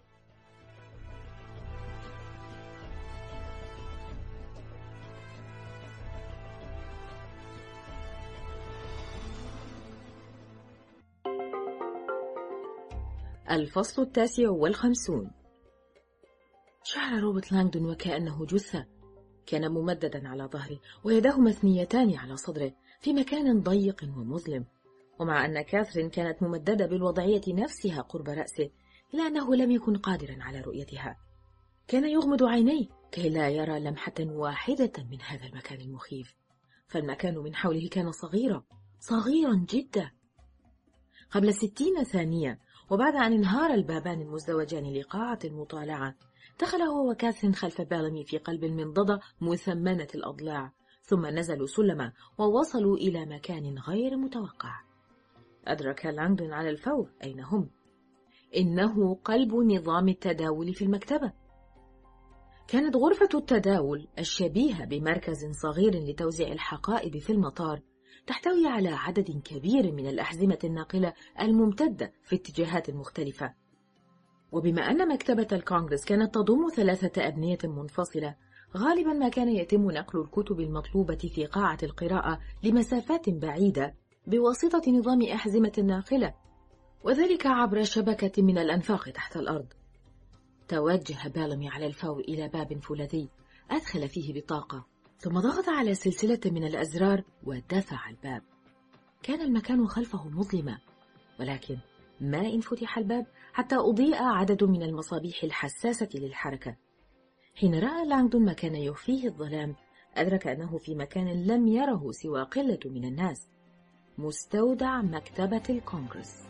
الفصل 59. شعر روبرت لانغدون وكأنه جثة. كان ممددا على ظهره ويداه مثنيتان على صدره في مكان ضيق ومظلم، ومع أن كاثرين كانت ممددة بالوضعية نفسها قرب رأسه إلا أنه لم يكن قادرا على رؤيتها. كان يغمض عينيه كي لا يرى لمحة واحدة من هذا المكان المخيف، فالمكان من حوله كان صغيرا جدا. قبل 60 ثانية وبعد أن انهار البابان المزدوجان لقاعة المطالعة، دخل هو وكاثرين خلف بيلامي في قلب المنضدة مثمنة الأضلاع، ثم نزلوا سلما ووصلوا إلى مكان غير متوقع. أدرك لانغدون على الفور أين هم. إنه قلب نظام التداول في المكتبة. كانت غرفة التداول الشبيهة بمركز صغير لتوزيع الحقائب في المطار تحتوي على عدد كبير من الأحزمة الناقلة الممتدة في اتجاهات مختلفة. وبما أن مكتبة الكونغرس كانت تضم 3 أبنية منفصلة، غالبا ما كان يتم نقل الكتب المطلوبة في قاعة القراءة لمسافات بعيدة بواسطة نظام أحزمة ناقلة، وذلك عبر شبكة من الأنفاق تحت الأرض. توجه بيلامي على الفور إلى باب فولاذي أدخل فيه بطاقة، ثم ضغط على سلسلة من الأزرار ودفع الباب. كان المكان خلفه مظلما، ولكن ما إن فتح الباب حتى أضيء عدد من المصابيح الحساسة للحركة. حين رأى لانغدون ما كان يخفيه الظلام، أدرك أنه في مكان لم يره سوى قلة من الناس: مستودع مكتبة الكونغرس.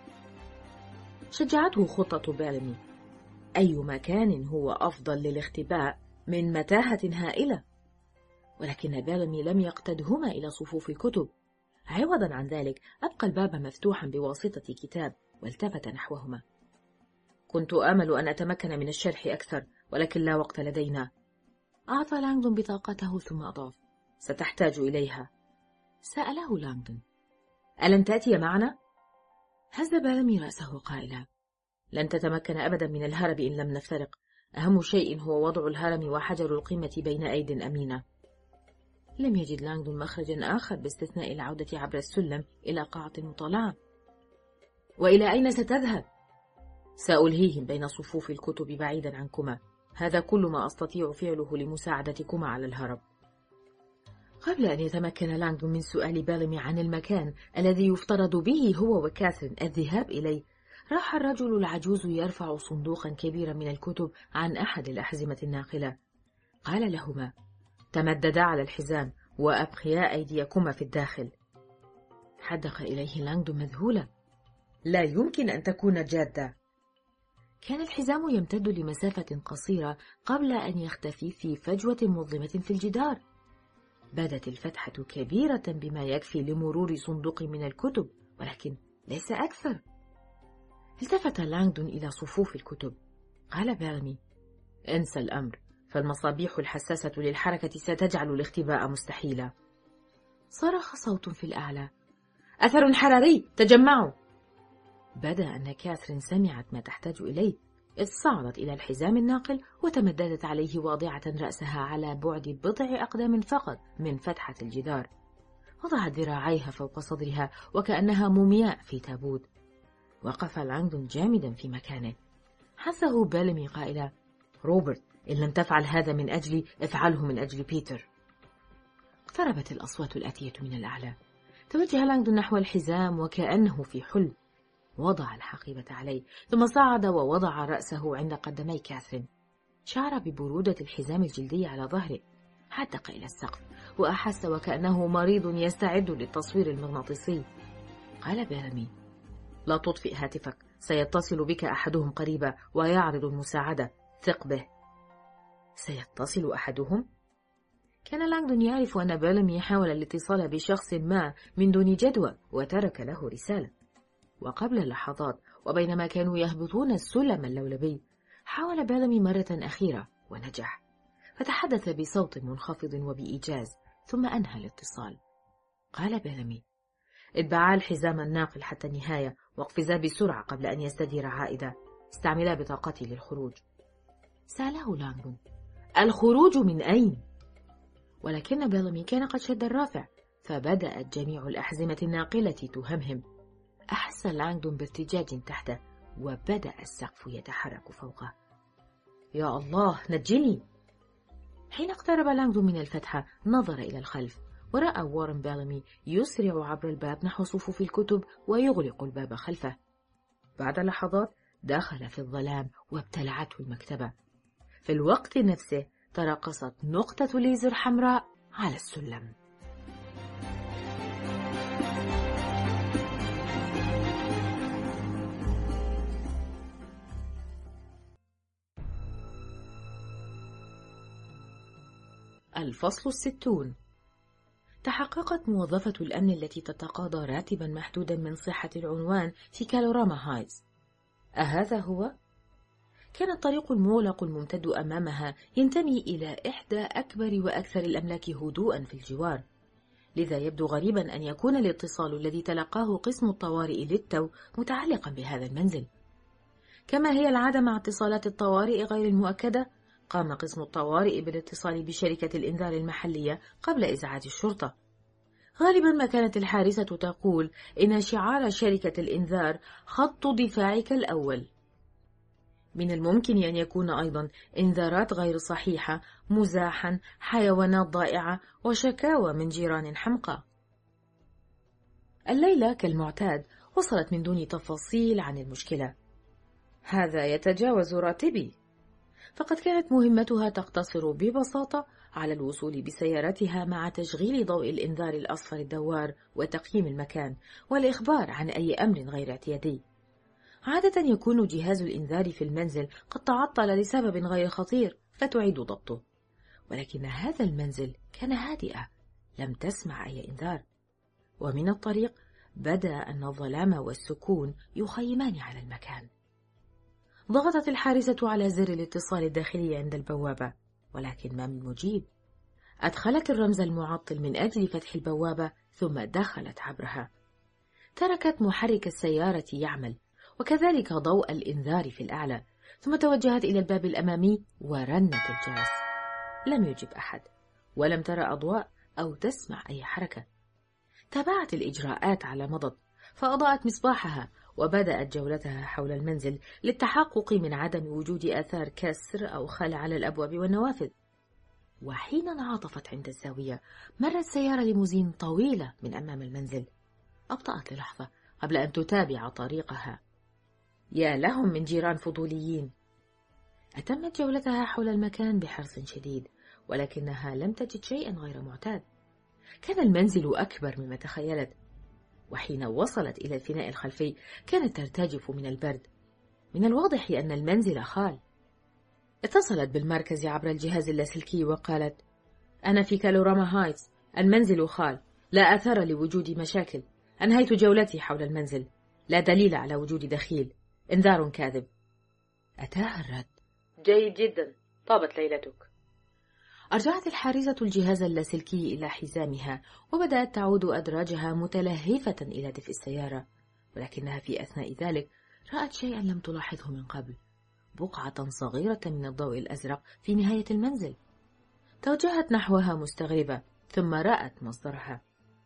شجعته خطة بيلامي. أي مكان هو أفضل للاختباء من متاهة هائلة؟ ولكن بيلامي لم يقتدهما إلى صفوف الكتب. عوضا عن ذلك أبقى الباب مفتوحا بواسطة كتاب، والتفت نحوهما. كنت آمل أن أتمكن من الشرح أكثر، ولكن لا وقت لدينا. أعطى لانغدون بطاقته ثم أضاف: ستحتاج إليها. سأله لانغدون: ألن تأتي معنا؟ هز بيلامي رأسه قائلا: لن تتمكن أبدا من الهرب إن لم نفترق. أهم شيء هو وضع الهرم وحجر القمة بين أيد أمينة. لم يجد لانغدون مخرجا آخر باستثناء العودة عبر السلم إلى قاعة المطالعة. وإلى أين ستذهب؟ سألهيهم بين صفوف الكتب بعيدا عنكما. هذا كل ما أستطيع فعله لمساعدتكما على الهرب. قبل أن يتمكن لانغدون من سؤال بيلامي عن المكان الذي يفترض به هو وكاثرين الذهاب إليه، راح الرجل العجوز يرفع صندوقا كبيرا من الكتب عن أحد الأحزمة الناقلة. قال لهما: تمددا على الحزام وأبقيا أيديكما في الداخل. حدق إليه لانغدون مذهولا: لا يمكن أن تكون جادة. كان الحزام يمتد لمسافة قصيرة قبل أن يختفي في فجوة مظلمة في الجدار. بدت الفتحة كبيرة بما يكفي لمرور صندوق من الكتب، ولكن ليس أكثر. التفت لانغدون إلى صفوف الكتب. قال بيلامي: انسى الأمر، فالمصابيح الحساسة للحركة ستجعل الاختباء مستحيلا. صرخ صوت في الأعلى: أثر حراري، تجمعوا! بدا أن كاثرين سمعت ما تحتاج إليه، إذ صعدت إلى الحزام الناقل وتمددت عليه واضعة رأسها على بعد 10 أقدام فقط من فتحة الجدار. وضعت ذراعيها فوق صدرها وكأنها مومياء في تابوت. وقف لانغدون جامدا في مكانه. حثه بيلامي قائلا: روبرت، إن لم تفعل هذا من أجلي افعله من أجل بيتر. اقتربت الأصوات الآتية من الأعلى. توجه لانغدون نحو الحزام وكأنه في حلم. وضع الحقيبة عليه ثم صعد ووضع رأسه عند قدمي كاثرين. شعر ببرودة الحزام الجلدي على ظهره. عتق إلى السقف وأحس وكأنه مريض يستعد للتصوير المغناطيسي. قال بيلامي: لا تطفئ هاتفك، سيتصل بك أحدهم قريبا ويعرض المساعدة، ثق به. سيتصل أحدهم؟ كان لانغدون يعرف أن بيلامي حاول الاتصال بشخص ما من دون جدوى وترك له رسالة. وقبل لحظات وبينما كانوا يهبطون السلم اللولبي، حاول بيلامي مرة أخيرة ونجح، فتحدث بصوت منخفض وبإيجاز ثم أنهى الاتصال. قال بيلامي: اتبعا الحزام الناقل حتى النهاية واقفزا بسرعة قبل أن يستدير عائدة. استعملا بطاقتي للخروج. سأله لانغدون: الخروج من أين؟ ولكن بيلامي كان قد شد الرافع، فبدأت جميع الأحزمة الناقلة تهمهم. أحس لانغدون بارتجاج تحته وبدأ السقف يتحرك فوقه. يا الله، نجني! حين اقترب لانغدون من الفتحة نظر إلى الخلف ورأى وارن بيلامي يسرع عبر الباب نحو صفوف الكتب ويغلق الباب خلفه. بعد لحظات دخل في الظلام وابتلعته المكتبة. في الوقت نفسه ترقصت نقطة ليزر حمراء على السلم. الفصل 60. تحققت موظفة الأمن التي تتقاضى راتبا محدودا من صحة العنوان في كالوراما هايتس. أهذا هو؟ كان الطريق المغلق الممتد أمامها ينتمي إلى إحدى أكبر وأكثر الأملاك هدوءا في الجوار، لذا يبدو غريبا أن يكون الاتصال الذي تلقاه قسم الطوارئ للتو متعلقا بهذا المنزل. كما هي العادة مع اتصالات الطوارئ غير المؤكدة، قام قسم الطوارئ بالاتصال بشركة الإنذار المحلية قبل إزعاج الشرطة. غالبا ما كانت الحارسة تقول إن شعار شركة الإنذار خط دفاعك الأول. من الممكن أن يكون أيضا إنذارات غير صحيحة، مزاحا، حيوانات ضائعة، وشكاوى من جيران حمقى. الليلة كالمعتاد وصلت من دون تفاصيل عن المشكلة. هذا يتجاوز راتبي. فقد كانت مهمتها تقتصر ببساطة على الوصول بسيارتها مع تشغيل ضوء الإنذار الأصفر الدوار وتقييم المكان والإخبار عن أي أمر غير اعتيادي. عادة يكون جهاز الإنذار في المنزل قد تعطل لسبب غير خطير فتعيد ضبطه، ولكن هذا المنزل كان هادئا، لم تسمع أي إنذار. ومن الطريق بدا أن الظلام والسكون يخيمان على المكان. ضغطت الحارسة على زر الاتصال الداخلي عند البوابة، ولكن ما من مجيب. أدخلت الرمز المعطل من أجل فتح البوابة ثم دخلت عبرها. تركت محرك السيارة يعمل وكذلك ضوء الإنذار في الأعلى، ثم توجهت إلى الباب الأمامي ورنت الجرس. لم يجب أحد، ولم ترى أضواء أو تسمع أي حركة. تابعت الإجراءات على مضض، فأضاءت مصباحها وبدأت جولتها حول المنزل للتحقق من عدم وجود آثار كسر أو خلع على الأبواب والنوافذ. وحين انعطفت عند الزاوية مرت سيارة ليموزين طويلة من أمام المنزل. أبطأت للحظة قبل أن تتابع طريقها. يا لهم من جيران فضوليين. أتمت جولتها حول المكان بحرص شديد، ولكنها لم تجد شيئا غير معتاد. كان المنزل أكبر مما تخيلت، وحين وصلت إلى الفناء الخلفي كانت ترتجف من البرد. من الواضح أن المنزل خال. اتصلت بالمركز عبر الجهاز اللاسلكي وقالت: أنا في كالوراما هايتس، المنزل خال، لا أثر لوجود مشاكل، أنهيت جولتي حول المنزل، لا دليل على وجود دخيل، إنذار كاذب. أتاها الرد: جيد جدا، طابت ليلتك. أرجعت الحارسة الجهاز اللاسلكي إلى حزامها وبدأت تعود أدراجها متلهفة إلى دفء السيارة، ولكنها في أثناء ذلك رأت شيئا لم تلاحظه من قبل، بقعة صغيرة من الضوء الأزرق في نهاية المنزل. توجهت نحوها مستغربة ثم رأت مصدرها.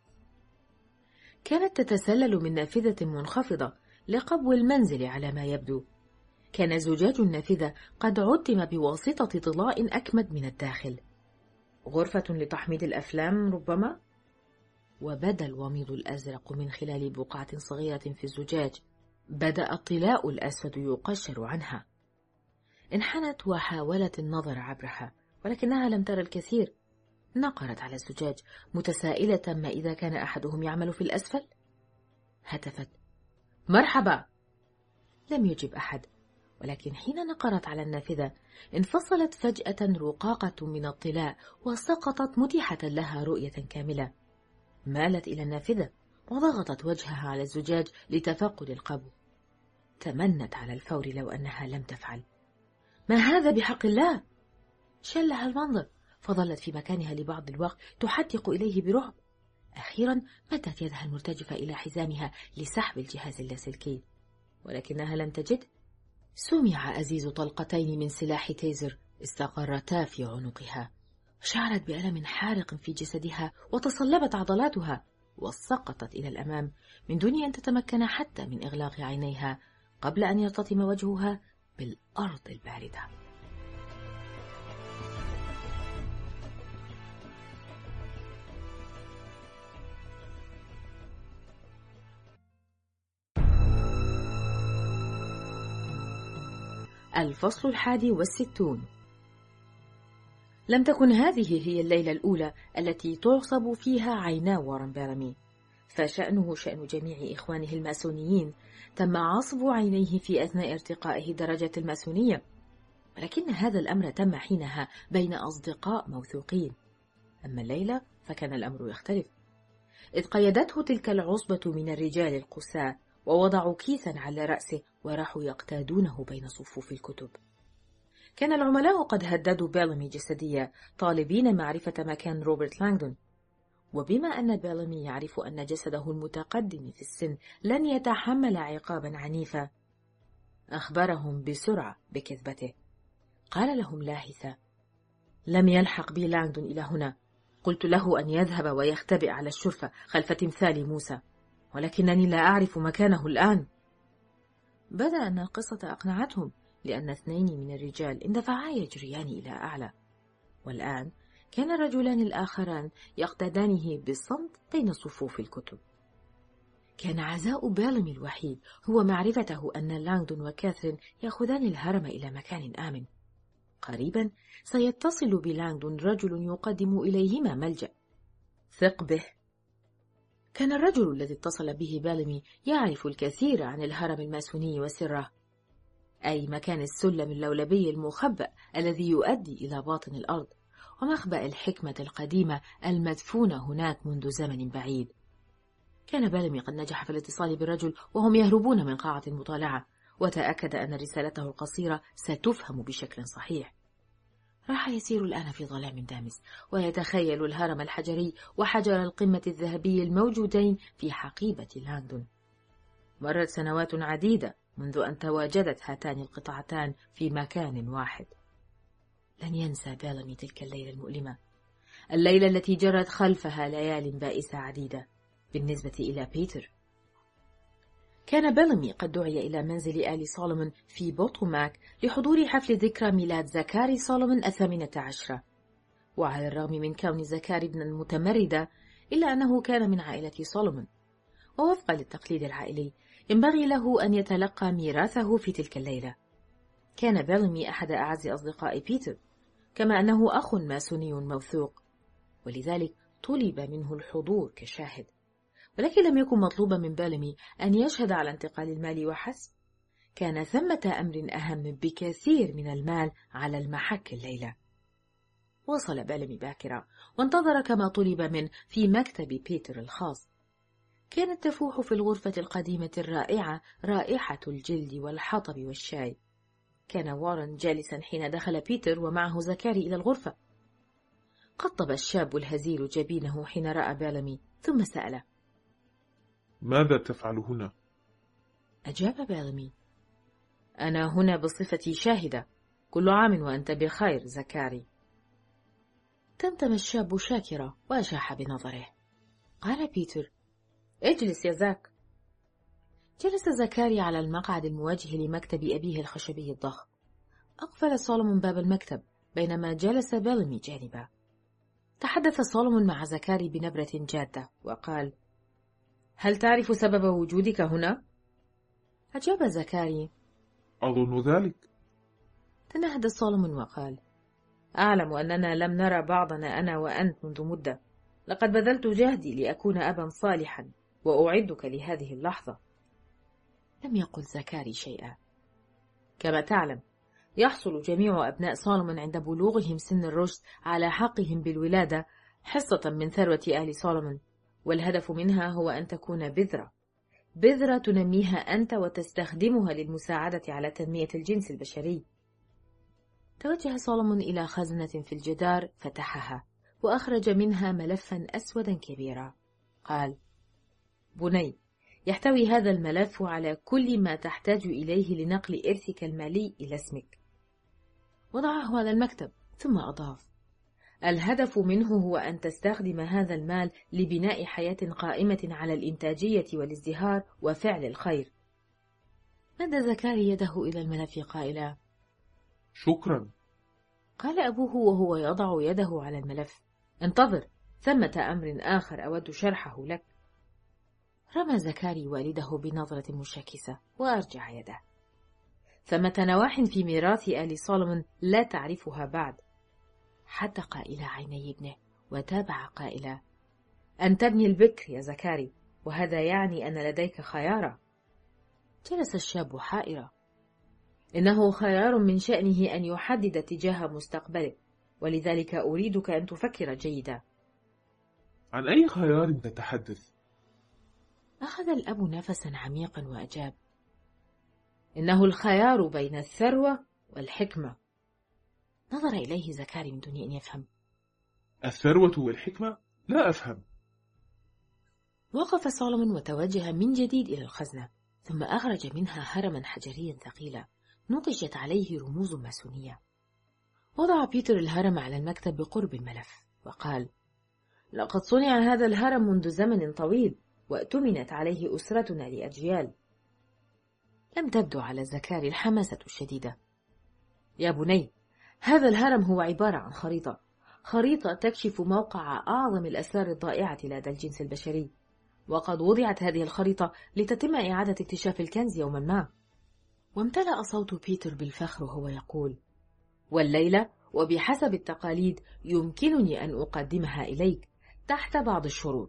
كانت تتسلل من نافذة منخفضة لقبو المنزل على ما يبدو. كان زجاج النافذة قد عتم بواسطة ضلاء أكمد من الداخل. غرفة لتحميض الأفلام ربما؟ وبدا الوميض الأزرق من خلال بقعة صغيرة في الزجاج. بدأ الطلاء الأسود يقشر عنها. انحنت وحاولت النظر عبرها، ولكنها لم ترى الكثير. نقرت على الزجاج متسائلة ما إذا كان أحدهم يعمل في الأسفل. هتفت: مرحبا. لم يجب أحد، ولكن حين نقرت على النافذة انفصلت فجأة رقاقة من الطلاء وسقطت متيحة لها رؤية كاملة. مالت إلى النافذة وضغطت وجهها على الزجاج لتفقد القبو. تمنت على الفور لو أنها لم تفعل. ما هذا بحق الله؟ شلها المنظر، فظلت في مكانها لبعض الوقت تحدق إليه برعب. أخيرا مدت يدها المرتجفة إلى حزامها لسحب الجهاز اللاسلكي، ولكنها لم تجد. سمع أزيز طلقتين من سلاح تيزر استقرتا في عنقها. شعرت بألم حارق في جسدها وتصلبت عضلاتها، وسقطت إلى الأمام من دون أن تتمكن حتى من إغلاق عينيها قبل أن يرتطم وجهها بالأرض الباردة. الفصل 61. لم تكن هذه هي الليلة الأولى التي تعصب فيها عينا وارن بيلامي، فشأنه شأن جميع إخوانه الماسونيين. تم عصب عينيه في أثناء ارتقائه درجة الماسونية، ولكن هذا الأمر تم حينها بين أصدقاء موثوقين. أما الليلة فكان الأمر يختلف، إذ قيدته تلك العصبة من الرجال القساة ووضعوا كيسا على رأسه وراحوا يقتادونه بين صفوف الكتب. كان العملاء قد هددوا بيلامي جسديا، طالبين معرفة مكان روبرت لانغدون، وبما أن بيلامي يعرف أن جسده المتقدم في السن لن يتحمل عقابا عنيفا، أخبرهم بسرعة بكذبته. قال لهم لاحثا: لم يلحق بي لانغدون إلى هنا، قلت له أن يذهب ويختبئ على الشرفة خلف تمثال موسى، ولكنني لا أعرف مكانه الآن. بدا أن القصة أقنعتهم، لأن 2 من الرجال اندفعا يجريان إلى أعلى، والآن كان الرجلان الآخران يقتدانه بالصمت بين صفوف الكتب. كان عزاء بيلامي الوحيد هو معرفته أن لانغدون وكاثرين يأخذان الهرم إلى مكان آمن. قريبا سيتصل بلانغدون رجل يقدم إليهما ملجأ. ثق به. كان الرجل الذي اتصل به بيلامي يعرف الكثير عن الهرم الماسوني وسره، أي مكان السلم اللولبي المخبأ الذي يؤدي إلى باطن الأرض، ومخبأ الحكمة القديمة المدفونة هناك منذ زمن بعيد. كان بيلامي قد نجح في الاتصال بالرجل وهم يهربون من قاعة المطالعة، وتأكد أن رسالته القصيرة ستفهم بشكل صحيح. راح يسير الآن في ظلام دامس، ويتخيل الهرم الحجري وحجر القمة الذهبي الموجودين في حقيبة لانغدون. مرت سنوات عديدة منذ أن تواجدت هاتان القطعتان في مكان واحد. لن ينسى بيلامي تلك الليلة المؤلمة، الليلة التي جرت خلفها ليال بائسة عديدة. بالنسبة إلى بيتر، كان بيلامي قد دعي إلى منزل آل سولومون في بوتوماك لحضور حفل ذكرى ميلاد زكاري سولومون 18، وعلى الرغم من كون زكاري ابنا متمردة إلا أنه كان من عائلة سولومون، ووفقا للتقليد العائلي ينبغي له أن يتلقى ميراثه في تلك الليلة. كان بيلامي أحد أعز أصدقاء بيتر، كما أنه أخ ماسوني موثوق، ولذلك طلب منه الحضور كشاهد، ولكن لم يكن مطلوبا من بيلامي أن يشهد على انتقال المال وحسب. كان ثمة أمر أهم بكثير من المال على المحك الليلة. وصل بيلامي باكرا وانتظر كما طلب منه في مكتب بيتر الخاص. كانت تفوح في الغرفة القديمة الرائعة رائحة الجلد والحطب والشاي. كان وارن جالسا حين دخل بيتر ومعه زكاري إلى الغرفة. قطب الشاب الهزيل جبينه حين رأى بيلامي، ثم سأله: ماذا تفعل هنا؟ أجاب بيلامي: أنا هنا بصفتي شاهدة. كل عام وأنت بخير زكاري. تمتم الشاب شاكرا وأشاح بنظره. قال بيتر: اجلس يا زاك. جلس زكاري على المقعد المواجه لمكتب أبيه الخشبي الضخم. أقفل سولومون باب المكتب بينما جلس بيلامي جانبه. تحدث سولومون مع زكاري بنبرة جادة وقال: هل تعرف سبب وجودك هنا؟ أجاب زكاري: أظن ذلك. تنهد سولومون وقال: أعلم أننا لم نرى بعضنا أنا وأنت منذ مدة. لقد بذلت جهدي لأكون أبا صالحا وأعدك لهذه اللحظة. لم يقل زكاري شيئا. كما تعلم، يحصل جميع أبناء سولومون عند بلوغهم سن الرشد على حقهم بالولادة حصة من ثروة آل سولومون، والهدف منها هو أن تكون بذرة تنميها أنت وتستخدمها للمساعدة على تنمية الجنس البشري. توجه سولومون إلى خزنة في الجدار، فتحها وأخرج منها ملفا أسودا كبيرا. قال: بني، يحتوي هذا الملف على كل ما تحتاج إليه لنقل إرثك المالي إلى اسمك. وضعه على المكتب، ثم أضاف: الهدف منه هو أن تستخدم هذا المال لبناء حياة قائمة على الإنتاجية والازدهار وفعل الخير. مد زكاري يده إلى الملف قائلا: شكرا. قال أبوه وهو يضع يده على الملف: انتظر، ثمة أمر آخر أود شرحه لك. رمى زكاري والده بنظرة مشاكسة وأرجع يده. ثمة نواح في ميراث آل سولومون لا تعرفها بعد. حدق إلى عيني ابنه وتابع قائلا: أن تبني البكر يا زكاري، وهذا يعني أن لديك خيارا. جلس الشاب حائرا. إنه خيار من شأنه أن يحدد اتجاه مستقبله، ولذلك أريدك أن تفكر جيدا. عن أي خيار تتحدث؟ أخذ الأب نفسا عميقا وأجاب: إنه الخيار بين الثروة والحكمة. نظر إليه زكاري من دون أن يفهم. الثروة والحكمة؟ لا أفهم. وقف سولومون وتوجه من جديد إلى الخزنة، ثم أخرج منها هرما حجريا ثقيلا نقشت عليه رموز ماسونية. وضع بيتر الهرم على المكتب بقرب الملف وقال: لقد صنع هذا الهرم منذ زمن طويل، وأتمنت عليه أسرتنا لأجيال. لم تبدو على زكاري الحماسة الشديدة. يا بني، هذا الهرم هو عبارة عن خريطة تكشف موقع أعظم الأسرار الضائعة لدى الجنس البشري، وقد وضعت هذه الخريطة لتتم إعادة اكتشاف الكنز يوما ما. وامتلأ صوت بيتر بالفخر وهو يقول: والليلة وبحسب التقاليد يمكنني أن أقدمها إليك تحت بعض الشروط.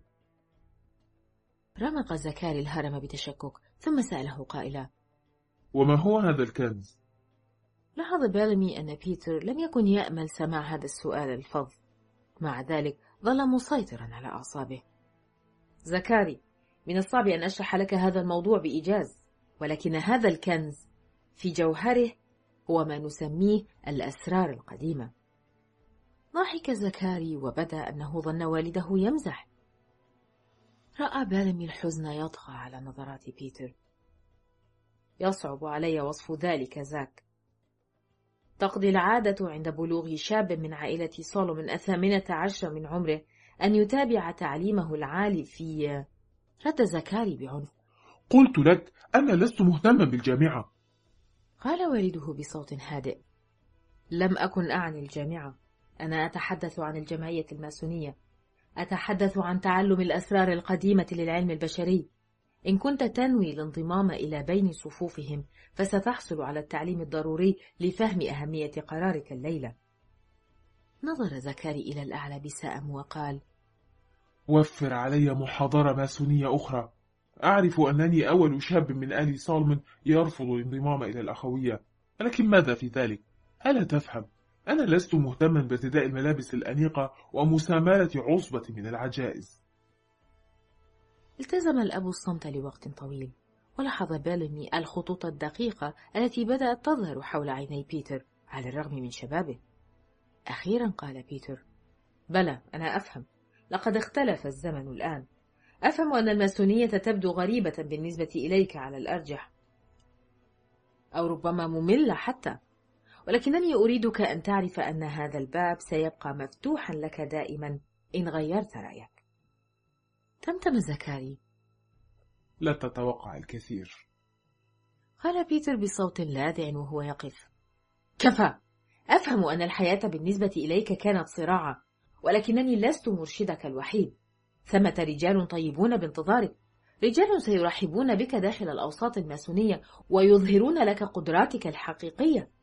رمق زكاري الهرم بتشكك، ثم سأله قائلا: وما هو هذا الكنز؟ لاحظ بيلمي أن بيتر لم يكن يأمل سماع هذا السؤال الفظ، مع ذلك ظل مسيطرا على أعصابه. زكاري، من الصعب أن أشرح لك هذا الموضوع بإيجاز، ولكن هذا الكنز في جوهره هو ما نسميه الأسرار القديمة. ضحك زكاري وبدا أنه ظن والده يمزح. رأى بيلمي الحزن يطغى على نظرات بيتر. يصعب علي وصف ذلك زاك. تقضي العادة عند بلوغ شاب من عائلة سولومون 18 من عمره أن يتابع تعليمه العالي في... رد زكاري بعنف: قلت لك أنا لست مهتما بالجامعة. قال والده بصوت هادئ: لم أكن أعني الجامعة، أنا أتحدث عن الجمعية الماسونية، أتحدث عن تعلم الأسرار القديمة للعلم البشري. إن كنت تنوي الانضمام إلى بين صفوفهم فستحصل على التعليم الضروري لفهم أهمية قرارك الليلة. نظر زكاري إلى الأعلى بسأم وقال: وفر علي محاضرة ماسونية أخرى. أعرف أنني أول شاب من آل سولومون يرفض الانضمام إلى الأخوية، ولكن ماذا في ذلك؟ ألا تفهم؟ أنا لست مهتما بارتداء الملابس الأنيقة ومسامرة عصبة من العجائز. التزم الأب الصمت لوقت طويل، ولاحظ بيلمي الخطوط الدقيقة التي بدأت تظهر حول عيني بيتر على الرغم من شبابه. أخيرا قال بيتر: بلى، أنا أفهم. لقد اختلف الزمن الآن. أفهم أن الماسونية تبدو غريبة بالنسبة إليك على الأرجح، أو ربما مملة حتى، ولكنني أريدك أن تعرف أن هذا الباب سيبقى مفتوحا لك دائما إن غيرت رأيك. تمتم زكاري: لا تتوقع الكثير. قال بيتر بصوت لاذع وهو يقف: كفى. أفهم أن الحياة بالنسبة إليك كانت صراعا، ولكنني لست مرشدك الوحيد. ثمة رجال طيبون بانتظارك، رجال سيرحبون بك داخل الأوساط الماسونية ويظهرون لك قدراتك الحقيقية.